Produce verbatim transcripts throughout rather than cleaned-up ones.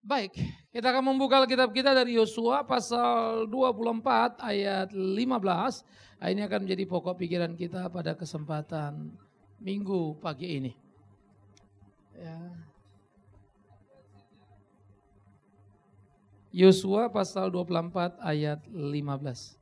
Baik, kita akan membuka Alkitab kita dari Yosua pasal dua puluh empat ayat lima belas. Ini akan menjadi pokok pikiran kita pada kesempatan Minggu pagi ini. Ya. Yosua pasal dua puluh empat ayat lima belas.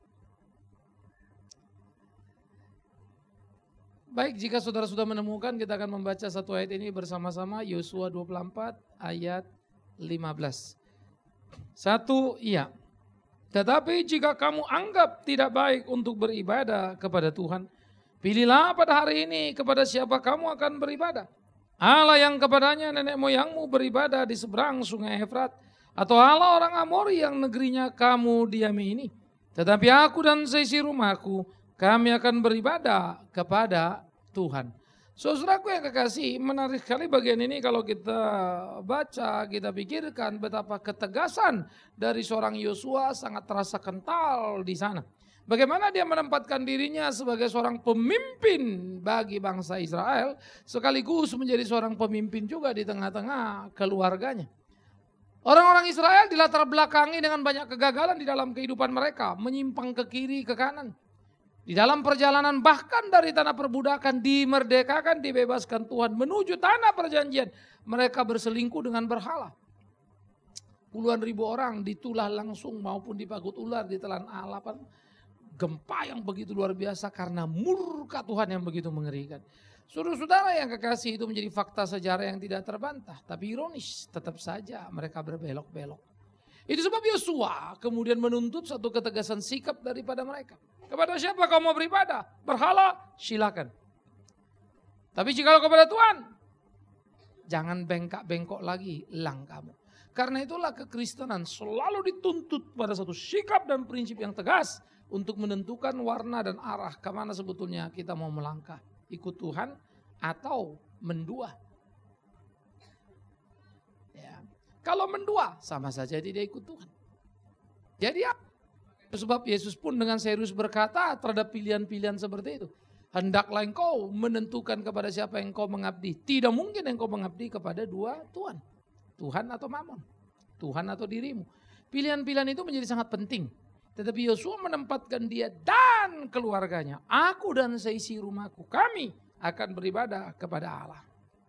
Baik, jika saudara sudah menemukan, kita akan membaca satu ayat ini bersama-sama. Yosua dua puluh empat ayat lima belas. Satu, iya. Tetapi jika kamu anggap tidak baik untuk beribadah kepada Tuhan, pilihlah pada hari ini kepada siapa kamu akan beribadah. Allah yang kepadanya nenek moyangmu beribadah di seberang sungai Efrat, atau Allah orang Amori yang negerinya kamu diami ini. Tetapi aku dan seisi rumahku, kami akan beribadah kepada Tuhan. Saudaraku yang kekasih, menarik sekali bagian ini kalau kita baca, kita pikirkan betapa ketegasan dari seorang Yosua sangat terasa kental di sana. Bagaimana dia menempatkan dirinya sebagai seorang pemimpin bagi bangsa Israel, sekaligus menjadi seorang pemimpin juga di tengah-tengah keluarganya. Orang-orang Israel dilatar belakangi dengan banyak kegagalan di dalam kehidupan mereka, menyimpang ke kiri, ke kanan. Di dalam perjalanan bahkan dari tanah perbudakan dimerdekakan, dibebaskan Tuhan menuju tanah perjanjian. Mereka berselingkuh dengan berhala. Puluhan ribu orang ditulah langsung maupun dipagut ular, ditelan alapan. Gempa yang begitu luar biasa karena murka Tuhan yang begitu mengerikan. Saudara-saudara yang kekasih, itu menjadi fakta sejarah yang tidak terbantah. Tapi ironis, tetap saja mereka berbelok-belok. Itu sebab Yosua kemudian menuntut satu ketegasan sikap daripada mereka. Kepada siapa kau mau beribadah? Berhala, silakan. Tapi jika kepada Tuhan, jangan bengkak-bengkok lagi langkahmu. Karena itulah kekristenan selalu dituntut pada satu sikap dan prinsip yang tegas untuk menentukan warna dan arah kemana sebetulnya kita mau melangkah. Ikut Tuhan atau mendua. Ya. Kalau mendua sama saja tidak ikut Tuhan. Jadi apa? Sebab Yesus pun dengan serius berkata terhadap pilihan-pilihan seperti itu. Hendaklah engkau menentukan kepada siapa engkau mengabdi. Tidak mungkin engkau mengabdi kepada dua Tuhan. Tuhan atau Mammon. Tuhan atau dirimu. Pilihan-pilihan itu menjadi sangat penting. Tetapi Yosua menempatkan dia dan keluarganya. Aku dan seisi rumahku, kami akan beribadah kepada Allah.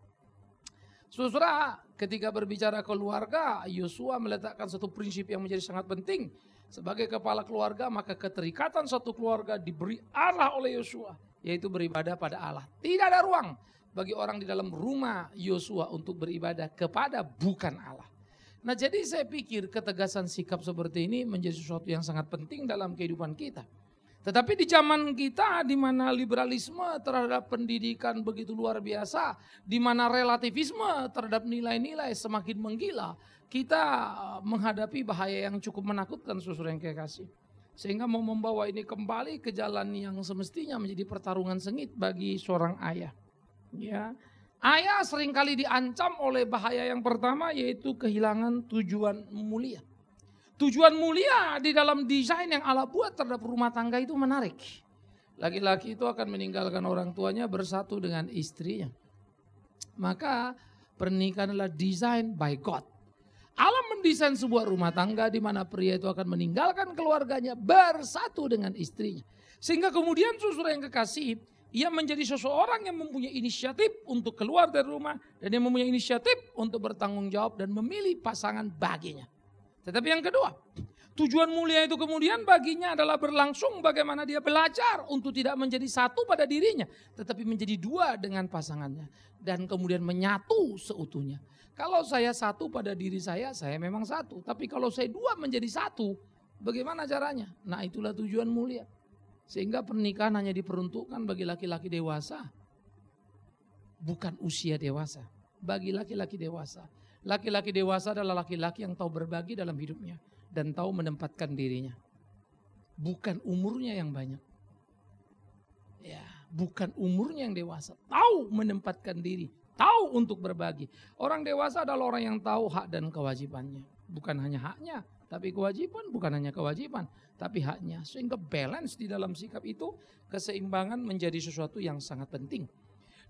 Saudara, ketika berbicara keluarga, Yosua meletakkan satu prinsip yang menjadi sangat penting. Sebagai kepala keluarga, maka keterikatan satu keluarga diberi arah oleh Yosua, yaitu beribadah pada Allah. Tidak ada ruang bagi orang di dalam rumah Yosua untuk beribadah kepada bukan Allah. Nah, jadi saya pikir ketegasan sikap seperti ini menjadi sesuatu yang sangat penting dalam kehidupan kita. Tetapi di zaman kita di mana liberalisme terhadap pendidikan begitu luar biasa, di mana relativisme terhadap nilai-nilai semakin menggila, kita menghadapi bahaya yang cukup menakutkan, saudara yang kekasih. Sehingga mau membawa ini kembali ke jalan yang semestinya menjadi pertarungan sengit bagi seorang ayah. Ya. Ayah seringkali diancam oleh bahaya yang pertama, yaitu kehilangan tujuan mulia. Tujuan mulia di dalam desain yang Allah buat terhadap rumah tangga itu menarik. Laki-laki itu akan meninggalkan orang tuanya bersatu dengan istrinya. Maka pernikahan adalah desain by God. Allah mendesain sebuah rumah tangga di mana pria itu akan meninggalkan keluarganya bersatu dengan istrinya. Sehingga kemudian saudara yang kekasih, ia menjadi seseorang yang mempunyai inisiatif untuk keluar dari rumah dan yang mempunyai inisiatif untuk bertanggung jawab dan memilih pasangan baginya. Tetapi yang kedua, tujuan mulia itu kemudian baginya adalah berlangsung bagaimana dia belajar untuk tidak menjadi satu pada dirinya, tetapi menjadi dua dengan pasangannya dan kemudian menyatu seutuhnya. Kalau saya satu pada diri saya, saya memang satu. Tapi kalau saya dua menjadi satu, bagaimana caranya? Nah, itulah tujuan mulia. Sehingga pernikahan hanya diperuntukkan bagi laki-laki dewasa. Bukan usia dewasa. Bagi laki-laki dewasa. Laki-laki dewasa adalah laki-laki yang tahu berbagi dalam hidupnya. Dan tahu menempatkan dirinya. Bukan umurnya yang banyak. Ya, bukan umurnya yang dewasa. Tahu menempatkan diri. Tahu untuk berbagi. Orang dewasa adalah orang yang tahu hak dan kewajibannya. Bukan hanya haknya, tapi kewajiban. Bukan hanya kewajiban, tapi haknya. Sehingga balance di dalam sikap itu, keseimbangan menjadi sesuatu yang sangat penting.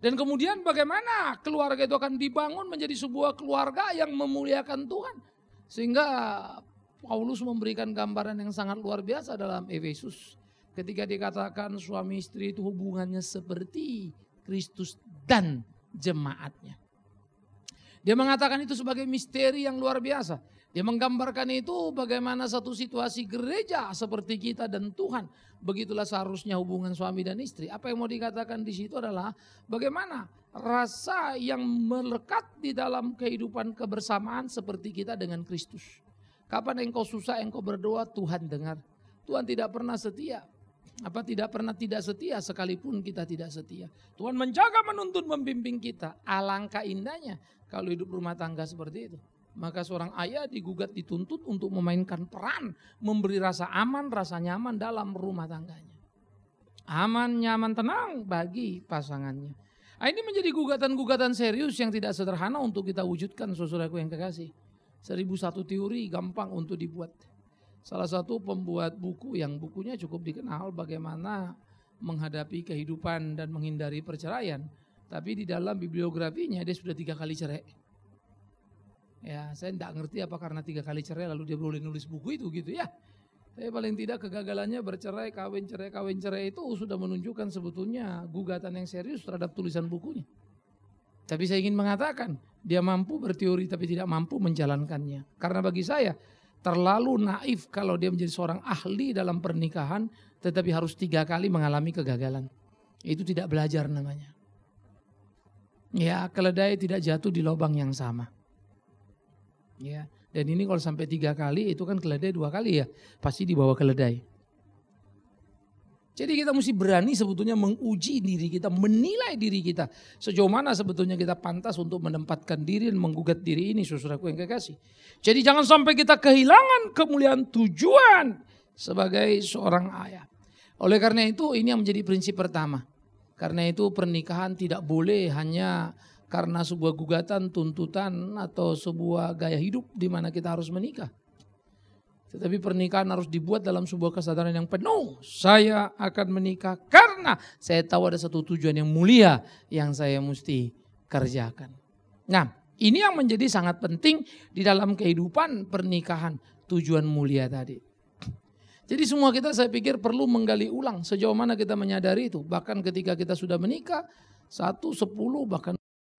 Dan kemudian bagaimana keluarga itu akan dibangun menjadi sebuah keluarga yang memuliakan Tuhan. Sehingga Paulus memberikan gambaran yang sangat luar biasa dalam Efesus. Ketika dikatakan suami istri itu hubungannya seperti Kristus dan jemaatnya. Dia mengatakan itu sebagai misteri yang luar biasa. Dia menggambarkan itu bagaimana satu situasi gereja seperti kita dan Tuhan. Begitulah seharusnya hubungan suami dan istri. Apa yang mau dikatakan di situ adalah bagaimana rasa yang melekat di dalam kehidupan kebersamaan seperti kita dengan Kristus. Kapan engkau susah, engkau berdoa, Tuhan dengar. Tuhan tidak pernah setia. Apa tidak pernah tidak setia sekalipun kita tidak setia. Tuhan menjaga, menuntun, membimbing kita. Alangkah indahnya kalau hidup rumah tangga seperti itu. Maka seorang ayah digugat, dituntut untuk memainkan peran, memberi rasa aman, rasa nyaman dalam rumah tangganya. Aman, nyaman, tenang bagi pasangannya. Nah, ini menjadi gugatan-gugatan serius yang tidak sederhana untuk kita wujudkan, saudaraku yang kekasih. Seribu satu teori gampang untuk dibuat. Salah satu pembuat buku yang bukunya cukup dikenal bagaimana menghadapi kehidupan dan menghindari perceraian. Tapi di dalam bibliografinya dia sudah tiga kali cerai. Ya, saya tidak ngerti apa karena tiga kali cerai lalu dia boleh nulis buku itu gitu ya. Tapi paling tidak kegagalannya bercerai, kawin cerai, kawin cerai itu sudah menunjukkan sebetulnya gugatan yang serius terhadap tulisan bukunya. Tapi saya ingin mengatakan dia mampu berteori tapi tidak mampu menjalankannya. Karena bagi saya terlalu naif kalau dia menjadi seorang ahli dalam pernikahan tetapi harus tiga kali mengalami kegagalan. Itu tidak belajar namanya. Ya, keledai tidak jatuh di lubang yang sama. Ya, dan ini kalau sampai tiga kali itu kan keledai dua kali ya, pasti dibawa keledai. Jadi kita mesti berani sebetulnya menguji diri kita, menilai diri kita. Sejauh mana sebetulnya kita pantas untuk menempatkan diri dan menggugat diri ini, saudaraku yang kekasih. Jadi jangan sampai kita kehilangan kemuliaan tujuan sebagai seorang ayah. Oleh karena itu ini yang menjadi prinsip pertama. Karena itu pernikahan tidak boleh hanya karena sebuah gugatan, tuntutan atau sebuah gaya hidup di mana kita harus menikah. Tetapi pernikahan harus dibuat dalam sebuah kesadaran yang penuh. Saya akan menikah karena saya tahu ada satu tujuan yang mulia yang saya mesti kerjakan. Nah, ini yang menjadi sangat penting di dalam kehidupan pernikahan, tujuan mulia tadi. Jadi semua kita saya pikir perlu menggali ulang sejauh mana kita menyadari itu. Bahkan ketika kita sudah menikah, satu, sepuluh, bahkan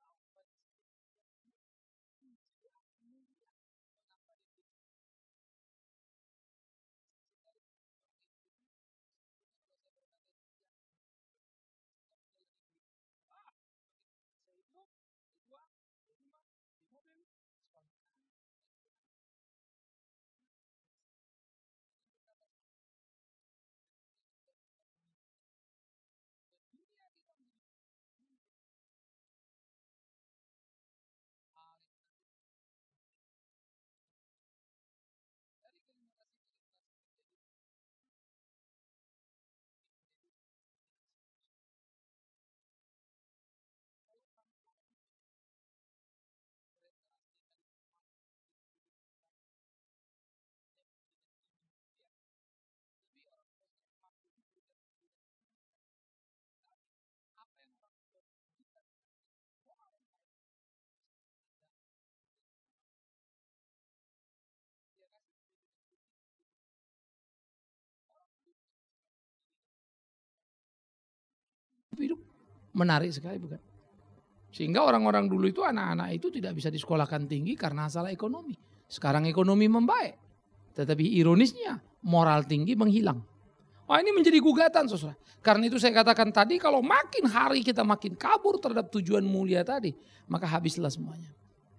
hidup menarik sekali bukan? Sehingga orang-orang dulu itu anak-anak itu tidak bisa disekolahkan tinggi karena masalah ekonomi. Sekarang ekonomi membaik. Tetapi ironisnya moral tinggi menghilang. Wah, ini menjadi gugatan saudara. Karena itu saya katakan tadi kalau makin hari kita makin kabur terhadap tujuan mulia tadi. Maka habislah semuanya.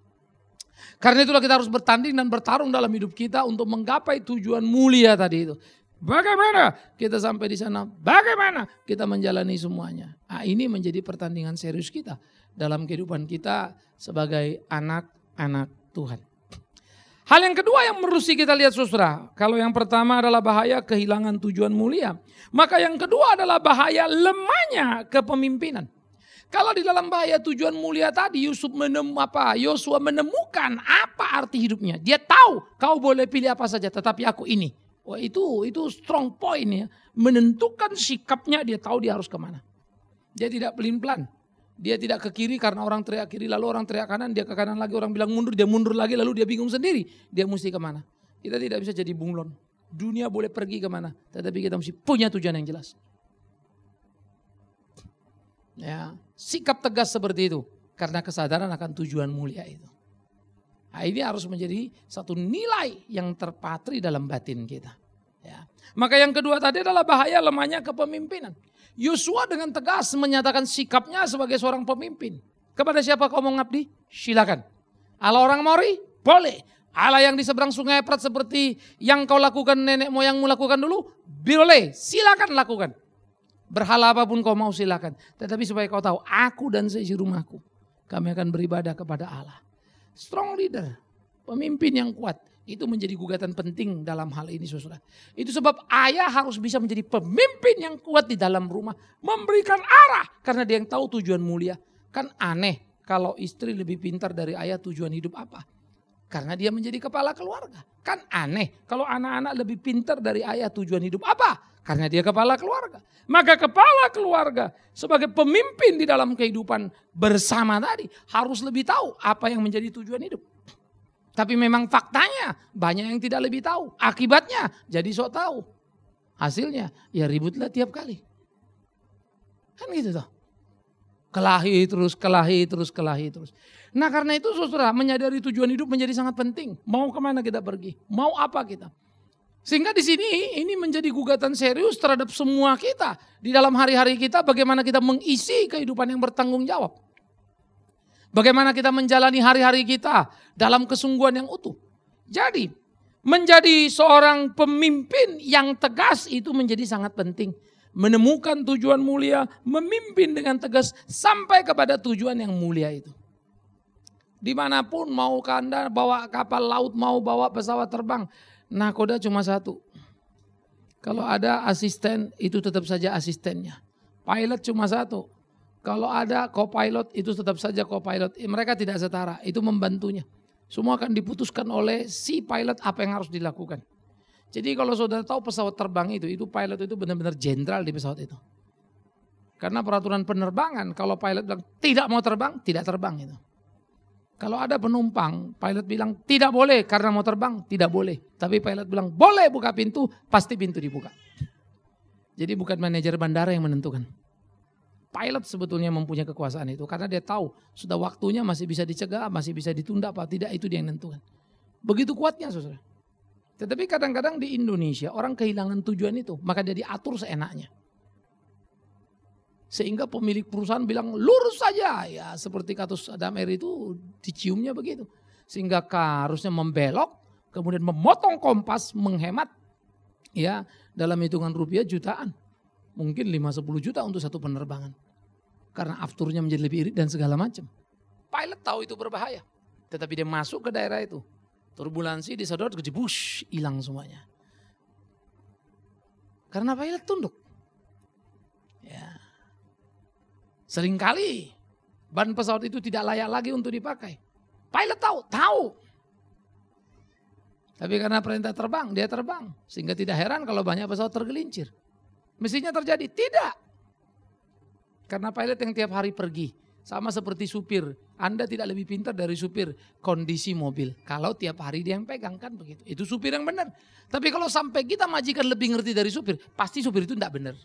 Karena itulah kita harus bertanding dan bertarung dalam hidup kita untuk menggapai tujuan mulia tadi itu. Bagaimana kita sampai di sana? Bagaimana kita menjalani semuanya? Nah, ini menjadi pertandingan serius kita dalam kehidupan kita sebagai anak-anak Tuhan. Hal yang kedua yang mesti kita lihat saudara. Kalau yang pertama adalah bahaya kehilangan tujuan mulia. Maka yang kedua adalah bahaya lemahnya kepemimpinan. Kalau di dalam bahaya tujuan mulia tadi Yusuf menem, apa, Yosua menemukan apa arti hidupnya. Dia tahu kau boleh pilih apa saja tetapi aku ini. Wah, itu itu strong point ya. Menentukan sikapnya, dia tahu dia harus kemana. Dia tidak pelin-pelan. Dia tidak ke kiri karena orang teriak kiri, lalu orang teriak kanan, dia ke kanan lagi, orang bilang mundur, dia mundur lagi, lalu dia bingung sendiri. Dia mesti kemana? Kita tidak bisa jadi bunglon. Dunia boleh pergi kemana, tetapi kita mesti punya tujuan yang jelas. Ya, sikap tegas seperti itu karena kesadaran akan tujuan mulia itu. Nah, ini harus menjadi satu nilai yang terpatri dalam batin kita. Ya. Maka yang kedua tadi adalah bahaya lemahnya kepemimpinan. Yosua dengan tegas menyatakan sikapnya sebagai seorang pemimpin. Kepada siapa kau mau ngabdi? Silakan. Allah orang Mori? Boleh. Allah yang di seberang sungai Efrat seperti yang kau lakukan nenek moyangmu lakukan dulu? Boleh. Silakan lakukan. Berhala apapun kau mau silakan. Tetapi supaya kau tahu, aku dan seisi rumahku, kami akan beribadah kepada Allah. Strong leader, pemimpin yang kuat. Itu menjadi gugatan penting dalam hal ini saudara. Itu sebab ayah harus bisa menjadi pemimpin yang kuat di dalam rumah. Memberikan arah karena dia yang tahu tujuan mulia. Kan aneh kalau istri lebih pintar dari ayah tujuan hidup apa. Karena dia menjadi kepala keluarga. Kan aneh kalau anak-anak lebih pintar dari ayah tujuan hidup apa. Karena dia kepala keluarga. Maka kepala keluarga sebagai pemimpin di dalam kehidupan bersama tadi harus lebih tahu apa yang menjadi tujuan hidup. Tapi memang faktanya banyak yang tidak lebih tahu. Akibatnya jadi sok tahu. Hasilnya ya ributlah tiap kali. Kan gitu toh. Kelahi terus, kelahi terus, kelahi terus. Nah karena itu saudara menyadari tujuan hidup menjadi sangat penting. Mau kemana kita pergi? Mau apa kita? Sehingga di sini ini menjadi gugatan serius terhadap semua kita. Di dalam hari-hari kita bagaimana kita mengisi kehidupan yang bertanggung jawab. Bagaimana kita menjalani hari-hari kita dalam kesungguhan yang utuh. Jadi menjadi seorang pemimpin yang tegas itu menjadi sangat penting. Menemukan tujuan mulia, memimpin dengan tegas sampai kepada tujuan yang mulia itu. Dimanapun mau Anda bawa kapal laut, mau bawa pesawat terbang. Nakoda cuma satu. Kalau ada asisten itu tetap saja asistennya. Pilot cuma satu. Kalau ada co-pilot itu tetap saja co-pilot. Mereka tidak setara, itu membantunya. Semua akan diputuskan oleh si pilot apa yang harus dilakukan. Jadi kalau saudara tahu pesawat terbang itu, itu pilot itu benar-benar jenderal di pesawat itu. Karena peraturan penerbangan, kalau pilot bilang tidak mau terbang, tidak terbang itu. Kalau ada penumpang, pilot bilang tidak boleh karena mau terbang, tidak boleh. Tapi pilot bilang boleh buka pintu, pasti pintu dibuka. Jadi bukan manajer bandara yang menentukan. Pilot sebetulnya mempunyai kekuasaan itu karena dia tahu sudah waktunya masih bisa dicegah, masih bisa ditunda apa tidak, itu dia yang menentukan. Begitu kuatnya saudara. Tetapi kadang-kadang di Indonesia orang kehilangan tujuan itu, maka dia diatur seenaknya. Sehingga pemilik perusahaan bilang lurus saja, ya seperti kasus Adam Air itu diciumnya begitu. Sehingga harusnya membelok, kemudian memotong kompas, menghemat ya dalam hitungan rupiah jutaan. Mungkin lima sampai sepuluh juta untuk satu penerbangan. Karena afturnya menjadi lebih irit dan segala macam. Pilot tahu itu berbahaya. Tetapi dia masuk ke daerah itu. Turbulensi disedot, kejebush, hilang semuanya. Karena pilot tunduk. Ya. Seringkali ban pesawat itu tidak layak lagi untuk dipakai. Pilot tahu, tahu. Tapi karena perintah terbang, dia terbang. Sehingga tidak heran kalau banyak pesawat tergelincir. Mestinya terjadi, tidak. Karena pilot yang tiap hari pergi. Sama seperti supir. Anda tidak lebih pintar dari supir kondisi mobil. Kalau tiap hari dia yang pegang kan begitu. Itu supir yang benar. Tapi kalau sampai kita majikan lebih ngerti dari supir. Pasti supir itu tidak benar.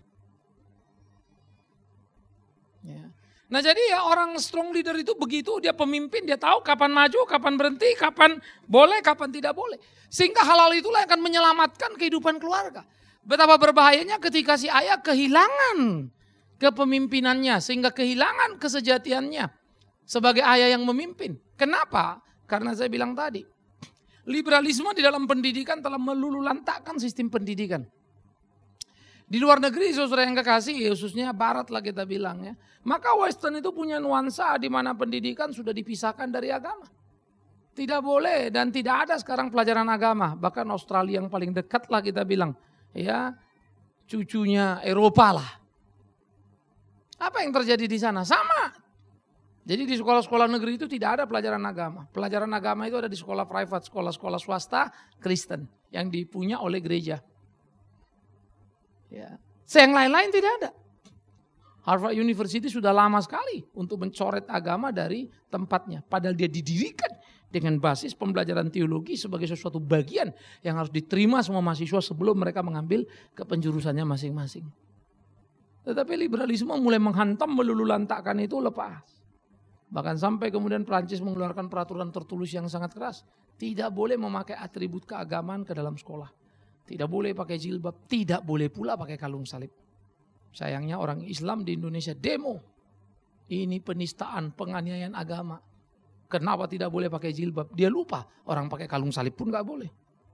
Ya. Nah jadi ya orang strong leader itu begitu. Dia pemimpin, dia tahu kapan maju, kapan berhenti, kapan boleh, kapan tidak boleh. Sehingga hal-hal itulah yang akan menyelamatkan kehidupan keluarga. Betapa berbahayanya ketika si ayah kehilangan kepemimpinannya. Sehingga kehilangan kesejatiannya sebagai ayah yang memimpin. Kenapa? Karena saya bilang tadi. Liberalisme di dalam pendidikan telah melululantakkan sistem pendidikan. Di luar negeri saudara yang kekasih, khususnya barat lah kita bilang ya. Maka Western itu punya nuansa di mana pendidikan sudah dipisahkan dari agama. Tidak boleh dan tidak ada sekarang pelajaran agama. Bahkan Australia yang paling dekat lah kita bilang. Ya, cucunya Eropa lah. Apa yang terjadi di sana? Sama. Jadi di sekolah-sekolah negeri itu tidak ada pelajaran agama. Pelajaran agama itu ada di sekolah private, sekolah-sekolah swasta Kristen yang dipunya oleh gereja. Ya. Yang lain-lain tidak ada. Harvard University sudah lama sekali untuk mencoret agama dari tempatnya. Padahal dia didirikan dengan basis pembelajaran teologi sebagai sesuatu bagian yang harus diterima semua mahasiswa sebelum mereka mengambil kepenjurusannya masing-masing. Tetapi liberalisme mulai menghantam, melululantakkan itu lepas. Bahkan sampai kemudian Prancis mengeluarkan peraturan tertulis yang sangat keras. Tidak boleh memakai atribut keagamaan ke dalam sekolah. Tidak boleh pakai jilbab, tidak boleh pula pakai kalung salib. Sayangnya orang Islam di Indonesia demo. Ini penistaan, penganiayaan agama. Kenapa tidak boleh pakai jilbab? Dia lupa orang pakai kalung salib pun gak boleh.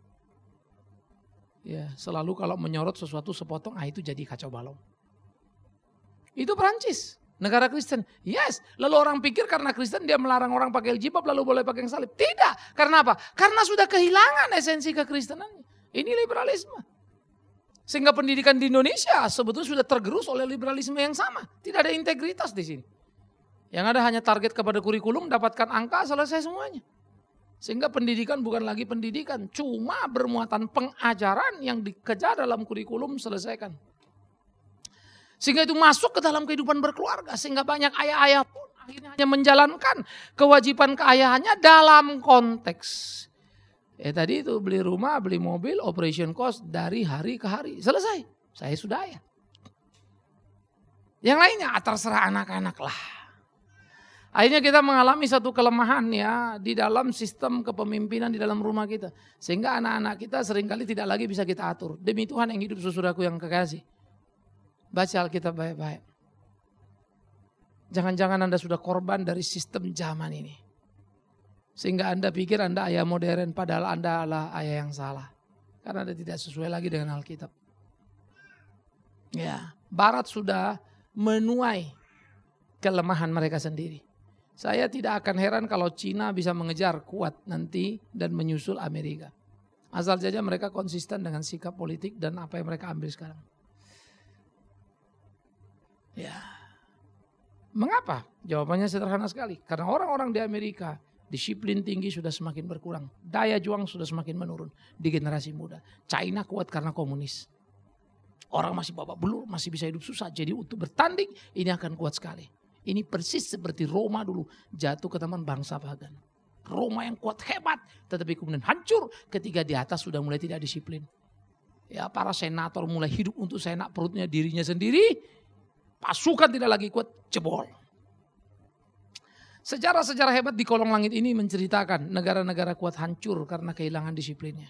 Ya, selalu kalau menyorot sesuatu sepotong, ah itu jadi kacau balau. Itu Prancis, negara Kristen. Yes, lalu orang pikir karena Kristen dia melarang orang pakai jilbab lalu boleh pakai salib. Tidak, karena apa? Karena sudah kehilangan esensi kekristenannya. Ini liberalisme. Sehingga pendidikan di Indonesia sebetulnya sudah tergerus oleh liberalisme yang sama. Tidak ada integritas di sini. Yang ada hanya target kepada kurikulum, dapatkan angka, selesai semuanya. Sehingga pendidikan bukan lagi pendidikan, cuma bermuatan pengajaran yang dikejar dalam kurikulum selesaikan. Sehingga itu masuk ke dalam kehidupan berkeluarga. Sehingga banyak ayah-ayah pun akhirnya hanya menjalankan kewajiban keayahannya dalam konteks. Ya tadi itu beli rumah, beli mobil, operation cost dari hari ke hari. Selesai, saya sudah ayah. Yang lainnya terserah anak-anak lah. Akhirnya kita mengalami satu kelemahan ya di dalam sistem kepemimpinan di dalam rumah kita. Sehingga anak-anak kita seringkali tidak lagi bisa kita atur. Demi Tuhan yang hidup saudaraku yang kekasih. Baca Alkitab baik-baik. Jangan-jangan Anda sudah korban dari sistem zaman ini. Sehingga Anda pikir Anda ayah modern padahal Anda adalah ayah yang salah. Karena Anda tidak sesuai lagi dengan Alkitab. Ya, Barat sudah menuai kelemahan mereka sendiri. Saya tidak akan heran kalau Cina bisa mengejar kuat nanti dan menyusul Amerika. Asal saja mereka konsisten dengan sikap politik dan apa yang mereka ambil sekarang. Ya, mengapa? Jawabannya sederhana sekali. Karena orang-orang di Amerika disiplin tinggi sudah semakin berkurang. Daya juang sudah semakin menurun di generasi muda. China kuat karena komunis. Orang masih babak belur, masih bisa hidup susah. Jadi untuk bertanding ini akan kuat sekali. Ini persis seperti Roma dulu jatuh ke tangan bangsa pagan. Roma yang kuat hebat tetapi kemudian hancur ketika di atas sudah mulai tidak disiplin. Ya, para senator mulai hidup untuk seenak perutnya dirinya sendiri. Pasukan tidak lagi kuat, jebol. Sejarah-sejarah hebat di kolong langit ini menceritakan negara-negara kuat hancur karena kehilangan disiplinnya.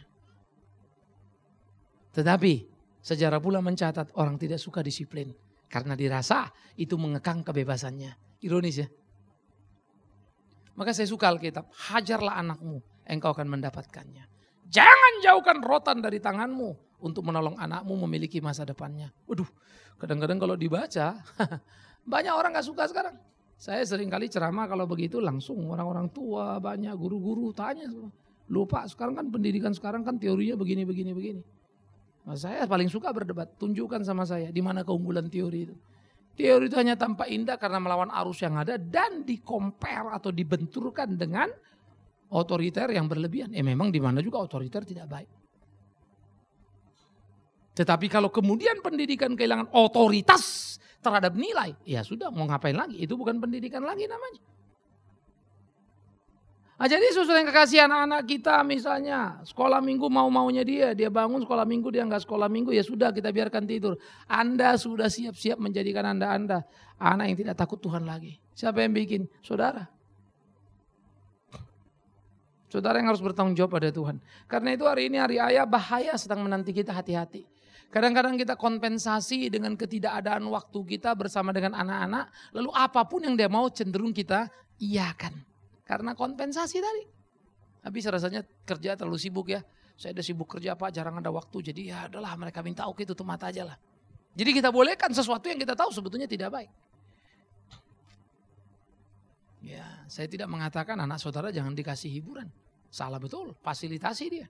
Tetapi sejarah pula mencatat orang tidak suka disiplin. Karena dirasa itu mengekang kebebasannya. Ironis ya. Maka saya suka Alkitab. Hajarlah anakmu, engkau akan mendapatkannya. Jangan jauhkan rotan dari tanganmu untuk menolong anakmu memiliki masa depannya. Waduh, kadang-kadang kalau dibaca, banyak orang gak suka sekarang. Saya sering kali ceramah kalau begitu langsung orang-orang tua, banyak guru-guru tanya. Lupa, sekarang kan pendidikan sekarang kan teorinya begini, begini, begini. Nah, saya paling suka berdebat, tunjukkan sama saya di mana keunggulan teori itu. Teori itu hanya tampak indah karena melawan arus yang ada dan dikompar atau dibenturkan dengan otoriter yang berlebihan. Eh memang di mana juga otoriter tidak baik. Tetapi kalau kemudian pendidikan kehilangan otoritas terhadap nilai, ya sudah mau ngapain lagi? Itu bukan pendidikan lagi namanya. Nah, jadi saudara yang kekasih anak-anak kita misalnya sekolah minggu mau-maunya dia, dia bangun sekolah minggu dia nggak sekolah minggu ya sudah kita biarkan tidur. Anda sudah siap-siap menjadikan anda-anda anak yang tidak takut Tuhan lagi. Siapa yang bikin? Saudara. Saudara yang harus bertanggung jawab pada Tuhan. Karena itu hari ini hari ayah bahaya sedang menanti kita, hati-hati. Kadang-kadang kita kompensasi dengan ketidakadaan waktu kita bersama dengan anak-anak. Lalu apapun yang dia mau cenderung kita iyakan. Karena kompensasi tadi. Habis rasanya kerja terlalu sibuk ya. Saya udah sibuk kerja Pak, jarang ada waktu. Jadi ya adalah mereka minta oke tutup mata aja lah. Jadi kita bolehkan sesuatu yang kita tahu sebetulnya tidak baik. Ya, saya tidak mengatakan anak saudara jangan dikasih hiburan. Salah betul, fasilitasi dia.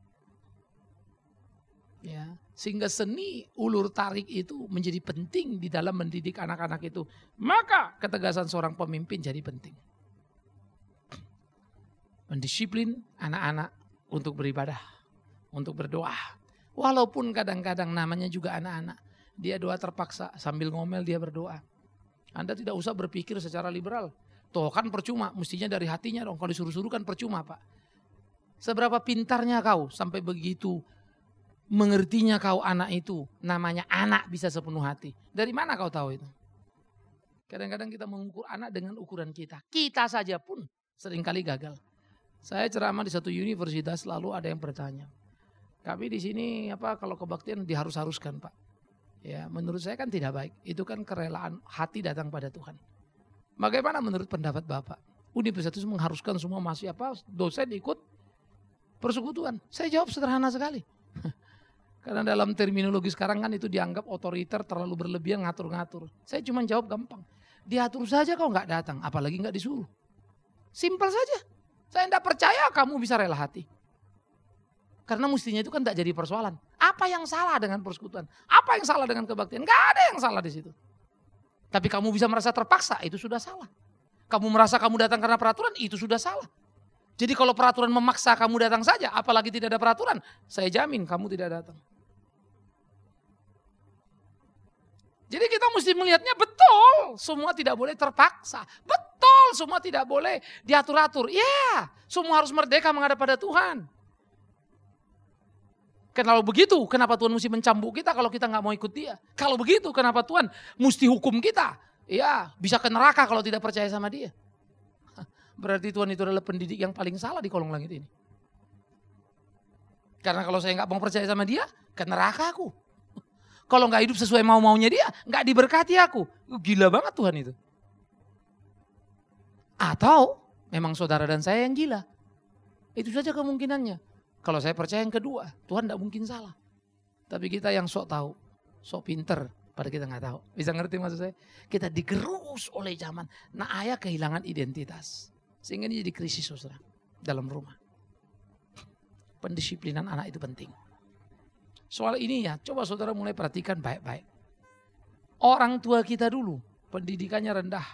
Ya, sehingga seni ulur tarik itu menjadi penting di dalam mendidik anak-anak itu. Maka ketegasan seorang pemimpin jadi penting. Mendisiplin anak-anak untuk beribadah, untuk berdoa. Walaupun kadang-kadang namanya juga anak-anak. Dia doa terpaksa sambil ngomel dia berdoa. Anda tidak usah berpikir secara liberal. Toh kan percuma, mestinya dari hatinya dong. Kalau disuruh-suruh kan percuma Pak. Seberapa pintarnya kau sampai begitu mengertinya kau anak itu. Namanya anak bisa sepenuh hati. Dari mana kau tahu itu? Kadang-kadang kita mengukur anak dengan ukuran kita. Kita saja pun seringkali gagal. Saya ceramah di satu universitas lalu ada yang bertanya. Kami di sini apa kalau kebaktian diharus-haruskan Pak. Ya, menurut saya kan tidak baik. Itu kan kerelaan hati datang pada Tuhan. Bagaimana menurut pendapat Bapak? Universitas mengharuskan semua masih apa dosen ikut persekutuan. Saya jawab sederhana sekali. Karena dalam terminologi sekarang kan itu dianggap otoriter, terlalu berlebihan, ngatur-ngatur. Saya cuma jawab gampang. Diatur saja kau nggak datang, apalagi nggak disuruh. Simpel saja. Saya tidak percaya kamu bisa rela hati. Karena mestinya itu kan tidak jadi persoalan. Apa yang salah dengan persekutuan? Apa yang salah dengan kebaktian? Gak ada yang salah di situ. Tapi kamu bisa merasa terpaksa, itu sudah salah. Kamu merasa kamu datang karena peraturan, itu sudah salah. Jadi kalau peraturan memaksa kamu datang saja, apalagi tidak ada peraturan, saya jamin kamu tidak datang. Jadi kita mesti melihatnya betul, semua tidak boleh terpaksa. Betul, semua tidak boleh diatur-atur. Ya, semua harus merdeka menghadap pada Tuhan. Kalau begitu, kenapa Tuhan mesti mencambuk kita kalau kita nggak mau ikut Dia? Kalau begitu, kenapa Tuhan mesti hukum kita? Ya, bisa ke neraka kalau tidak percaya sama Dia. Berarti Tuhan itu adalah pendidik yang paling salah di kolong langit ini. Karena kalau saya nggak mau percaya sama Dia, ke neraka aku. Kalau nggak hidup sesuai mau-maunya Dia, nggak diberkati aku. Gila banget Tuhan itu. Atau memang saudara dan saya yang gila. Itu saja kemungkinannya. Kalau saya percaya yang kedua, Tuhan tidak mungkin salah. Tapi kita yang sok tahu, sok pinter, pada kita nggak tahu. Bisa ngerti maksud saya? Kita digerus oleh zaman. Nah ayah kehilangan identitas. Sehingga ini jadi krisis saudara dalam rumah. Pendisiplinan anak itu penting. Soal ini ya, coba saudara mulai perhatikan baik-baik. Orang tua kita dulu, pendidikannya rendah.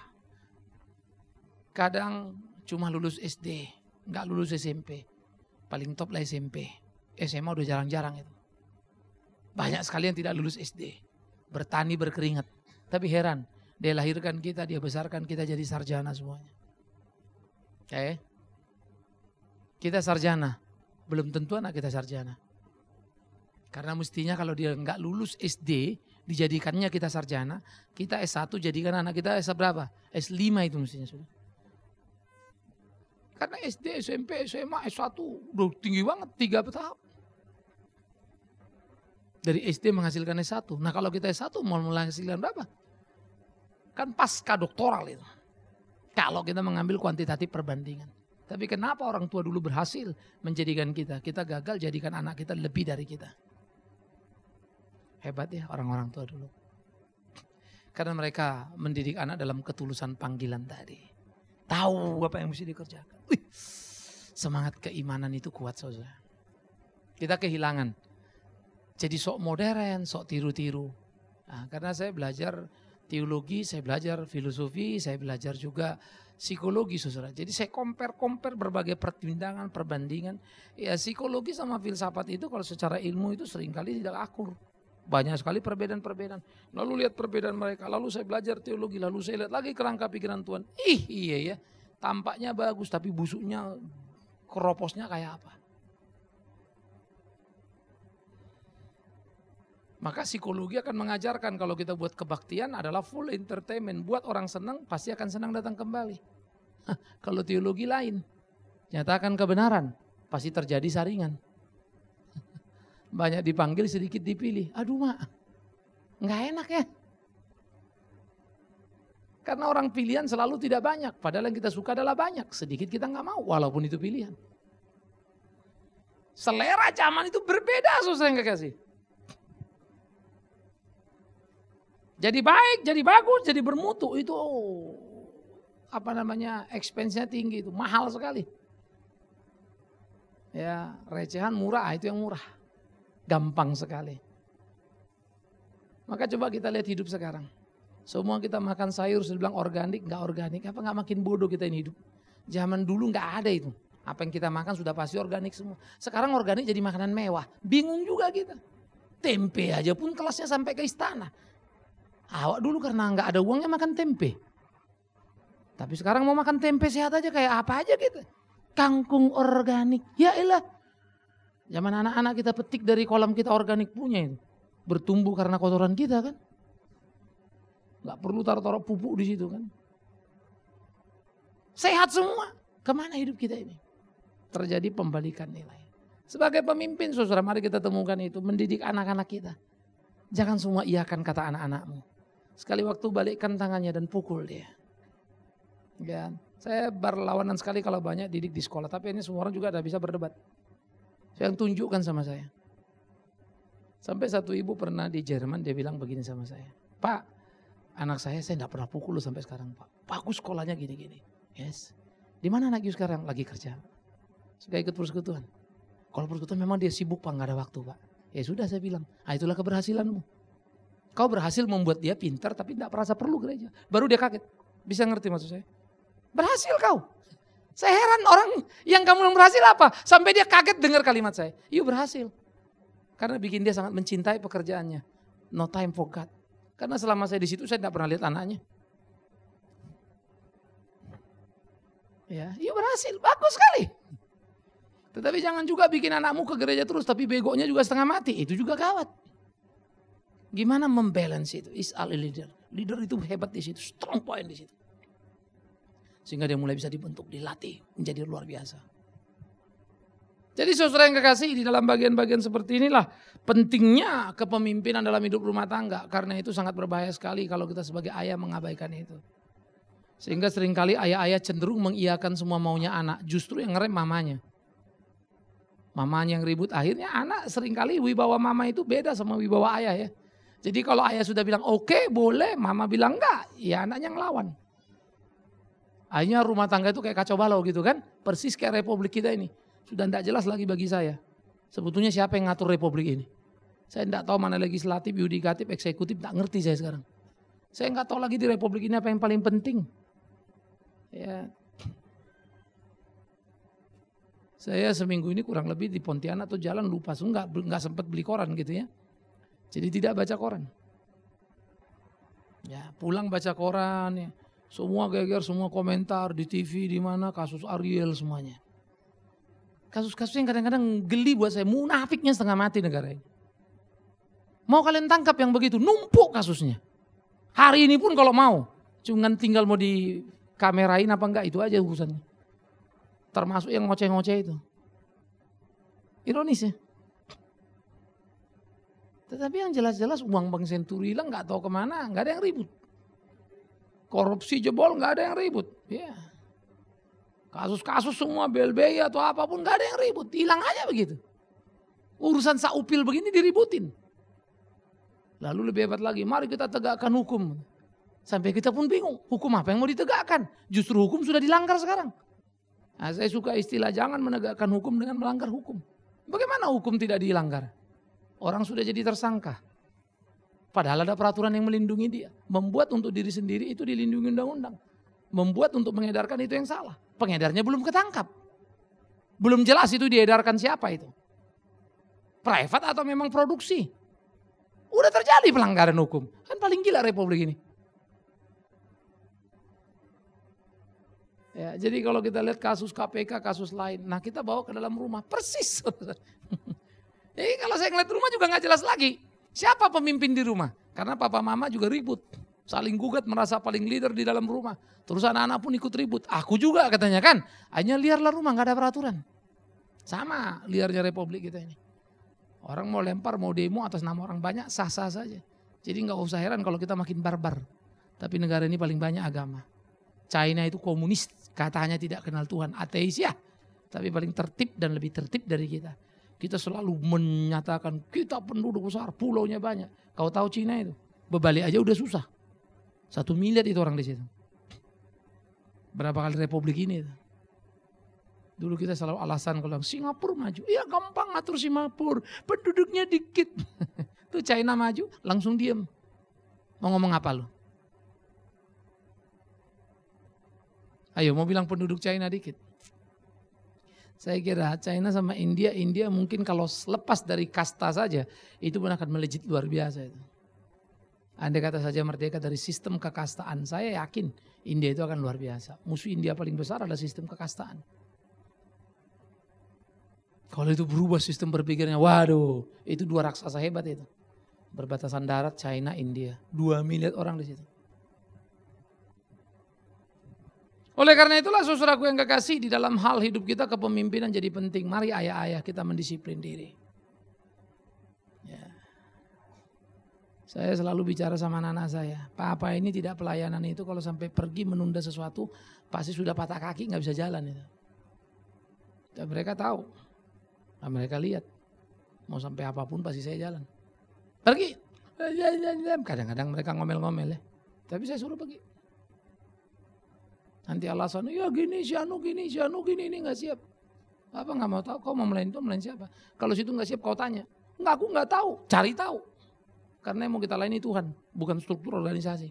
Kadang cuma lulus S D, nggak lulus S M P. Paling top lah S M P. S M A udah jarang-jarang itu. Banyak sekali yang tidak lulus S D. Bertani berkeringat. Tapi heran, dia lahirkan kita, dia besarkan kita jadi sarjana semuanya. Oke. Kita sarjana. Belum tentu anak kita sarjana. Karena mestinya kalau dia nggak lulus S D, dijadikannya kita sarjana. Kita S satu jadikan anak kita S berapa? S lima itu mestinya sudah. Karena S D, S M P, S M A, S satu udah tinggi banget, tiga tahap. Dari S D menghasilkan S satu. Nah kalau kita S satu mau menghasilkan berapa? Kan pasca doktoral itu. Kalau kita mengambil kuantitatif perbandingan. Tapi kenapa orang tua dulu berhasil menjadikan kita? Kita gagal jadikan anak kita lebih dari kita. Hebat ya orang-orang tua dulu. Karena mereka mendidik anak dalam ketulusan panggilan tadi. Tahu apa yang mesti dikerjakan. Wih, semangat keimanan itu kuat saudara. Kita kehilangan. Jadi sok modern, sok tiru-tiru. Nah, karena saya belajar teologi, saya belajar filosofi, saya belajar juga psikologi saudara. Jadi saya compare-compare berbagai pertimbangan, perbandingan. Ya psikologi sama filsafat itu kalau secara ilmu itu seringkali tidak akur. Banyak sekali perbedaan-perbedaan. Lalu lihat perbedaan mereka. Lalu saya belajar teologi. Lalu saya lihat lagi kerangka pikiran Tuhan. Ih iya ya. Tampaknya bagus tapi busuknya, keroposnya kayak apa. Maka psikologi akan mengajarkan kalau kita buat kebaktian adalah full entertainment. Buat orang senang pasti akan senang datang kembali. Hah, kalau teologi lain. Nyatakan kebenaran. Pasti terjadi saringan. Banyak dipanggil, sedikit dipilih. Aduh mak, nggak enak ya. Karena orang pilihan selalu tidak banyak. Padahal yang kita suka adalah banyak. Sedikit kita nggak mau, walaupun itu pilihan. Selera zaman itu berbeda, saudara yang kekasih. Jadi baik, jadi bagus, jadi bermutu. Itu oh, apa namanya, expense-nya tinggi, itu mahal sekali. Ya recehan murah, itu yang murah. Gampang sekali. Maka coba kita lihat hidup sekarang. Semua kita makan sayur sudah bilang organik, nggak organik. Apa nggak makin bodoh kita ini hidup? Zaman dulu nggak ada itu. Apa yang kita makan sudah pasti organik semua. Sekarang organik jadi makanan mewah. Bingung juga kita. Tempe aja pun kelasnya sampai ke istana. Awak dulu karena nggak ada uangnya makan tempe. Tapi sekarang mau makan tempe sehat aja kayak apa aja gitu. Kangkung organik. Ya elah. Zaman anak-anak kita petik dari kolam kita organik punya itu. Bertumbuh karena kotoran kita kan. Gak perlu taruh-taruh pupuk di situ kan. Sehat semua. Kemana hidup kita ini? Terjadi pembalikan nilai. Sebagai pemimpin saudara, mari kita temukan itu. Mendidik anak-anak kita. Jangan semua iakan kata anak-anakmu. Sekali waktu balikkan tangannya dan pukul dia. Ya, saya berlawanan sekali kalau banyak didik di sekolah. Tapi ini semua orang juga ada bisa berdebat. Saya yang tunjukkan sama saya. Sampai satu ibu pernah di Jerman, dia bilang begini sama saya. Pak, anak saya saya tidak pernah pukul sampai sekarang Pak. Bagus sekolahnya gini-gini. Yes. Di mana anak you sekarang? Lagi kerja. Suka ikut persekutuan. Kalau persekutuan memang dia sibuk Pak, nggak ada waktu Pak. Ya sudah saya bilang, ah itulah keberhasilanmu. Kau berhasil membuat dia pintar tapi tidak merasa perlu gereja. Baru dia kaget. Bisa ngerti maksud saya? Berhasil kau. Saya heran orang yang kamu yang berhasil apa? Sampai dia kaget dengar kalimat saya. You berhasil. Karena bikin dia sangat mencintai pekerjaannya. No time for God. Karena selama saya di situ saya tidak pernah lihat anaknya. Ya, you berhasil. Bagus sekali. Tetapi jangan juga bikin anakmu ke gereja terus tapi begonya juga setengah mati. Itu juga gawat. Gimana membalance itu? Is all leader. Leader itu hebat di situ. Strong point di situ. Sehingga dia mulai bisa dibentuk, dilatih menjadi luar biasa. Jadi saudara yang kekasih, di dalam bagian-bagian seperti inilah pentingnya kepemimpinan dalam hidup rumah tangga. Karena itu sangat berbahaya sekali kalau kita sebagai ayah mengabaikan itu. Sehingga seringkali ayah-ayah cenderung mengiyakan semua maunya anak. Justru yang ngerem mamanya. Mamanya yang ribut, akhirnya anak seringkali wibawa mama itu beda sama wibawa ayah ya. Jadi kalau ayah sudah bilang oke okay, boleh, mama bilang enggak, ya anaknya ngelawan. Akhirnya rumah tangga itu kayak kacau balau gitu kan. Persis kayak republik kita ini. Sudah tidak jelas lagi bagi saya. Sebetulnya siapa yang ngatur republik ini. Saya tidak tahu mana legislatif, yudikatif, eksekutif. Tidak ngerti saya sekarang. Saya nggak tahu lagi di republik ini apa yang paling penting. Ya. Saya seminggu ini kurang lebih di Pontianak atau jalan lupa. So, nggak, nggak sempat beli koran gitu ya. Jadi tidak baca koran. Ya, pulang baca koran ya. Semua geger, semua komentar di T V, di mana kasus Ariel semuanya. Kasus-kasus yang kadang-kadang geli buat saya, munafiknya setengah mati negara ini. Mau kalian tangkap yang begitu, numpuk kasusnya. Hari ini pun kalau mau, cuma tinggal mau di kamerain apa enggak, itu aja urusannya. Termasuk yang ngoceh-ngoceh itu. Ironis ya. Tetapi yang jelas-jelas uang Bank Senturi hilang nggak tahu kemana, nggak ada yang ribut. Korupsi jebol nggak ada yang ribut. Ya. Kasus-kasus semua B L B I atau apapun nggak ada yang ribut. Hilang aja begitu. Urusan saupil begini diributin. Lalu lebih hebat lagi, mari kita tegakkan hukum. Sampai kita pun bingung, hukum apa yang mau ditegakkan? Justru hukum sudah dilanggar sekarang. Nah, saya suka istilah jangan menegakkan hukum dengan melanggar hukum. Bagaimana hukum tidak dilanggar? Orang sudah jadi tersangka. Padahal ada peraturan yang melindungi dia. Membuat untuk diri sendiri itu dilindungi undang-undang. Membuat untuk mengedarkan itu yang salah. Pengedarnya belum ketangkap. Belum jelas itu diedarkan siapa itu. Private atau memang produksi. Udah terjadi pelanggaran hukum. Kan paling gila republik ini. Ya, jadi kalau kita lihat kasus K P K, kasus lain. Nah kita bawa ke dalam rumah. Persis. Jadi kalau saya ngeliat rumah juga gak jelas lagi. Siapa pemimpin di rumah? Karena papa mama juga ribut. Saling gugat merasa paling leader di dalam rumah. Terus anak-anak pun ikut ribut. Aku juga katanya kan. Hanya liarlah rumah gak ada peraturan. Sama liarnya republik kita ini. Orang mau lempar, mau demo atas nama orang banyak sah-sah saja. Jadi gak usah heran kalau kita makin barbar. Tapi negara ini paling banyak agama. China itu komunis. Katanya tidak kenal Tuhan. Ateis ya. Tapi paling tertib dan lebih tertib dari kita. Kita selalu menyatakan kita penduduk besar, pulaunya banyak. Kau tahu Cina itu, berbalik aja udah susah. Satu miliar itu orang di situ. Berapa kali republik ini? Dulu kita selalu alasan kalau Singapura maju, ya gampang ngatur Singapura, penduduknya dikit. Tuh China maju, langsung diem. Mau ngomong apa lu? Ayo mau bilang penduduk China dikit. Saya kira China sama India, India mungkin kalau lepas dari kasta saja, itu pun akan melejit luar biasa itu. Andai kata saja merdeka dari sistem kekastaan, saya yakin India itu akan luar biasa. Musuh India paling besar adalah sistem kekastaan. Kalau itu berubah sistem berpikirnya, waduh, itu dua raksasa hebat itu. Berbatasan darat China, India, dua miliar orang di situ. Oleh karena itulah saudaraku yang kekasih, di dalam hal hidup kita kepemimpinan jadi penting. Mari ayah-ayah kita mendisiplin diri. Ya. Saya selalu bicara sama anak-anak saya, papa ini tidak pelayanan itu kalau sampai pergi menunda sesuatu, pasti sudah patah kaki, nggak bisa jalan itu. Dan mereka tahu, nah, mereka lihat, mau sampai apapun pasti saya jalan. Pergi, kadang-kadang mereka ngomel-ngomel ya, tapi saya suruh pergi. Nanti alasan, ya gini, si anu gini, si anu gini, ini nggak siap. Apa nggak mau tahu, kau mau melayani itu melayani siapa? Kalau situ nggak siap kau tanya, nggak aku nggak tahu, cari tahu. Karena yang mau kita layani Tuhan, bukan struktur organisasi.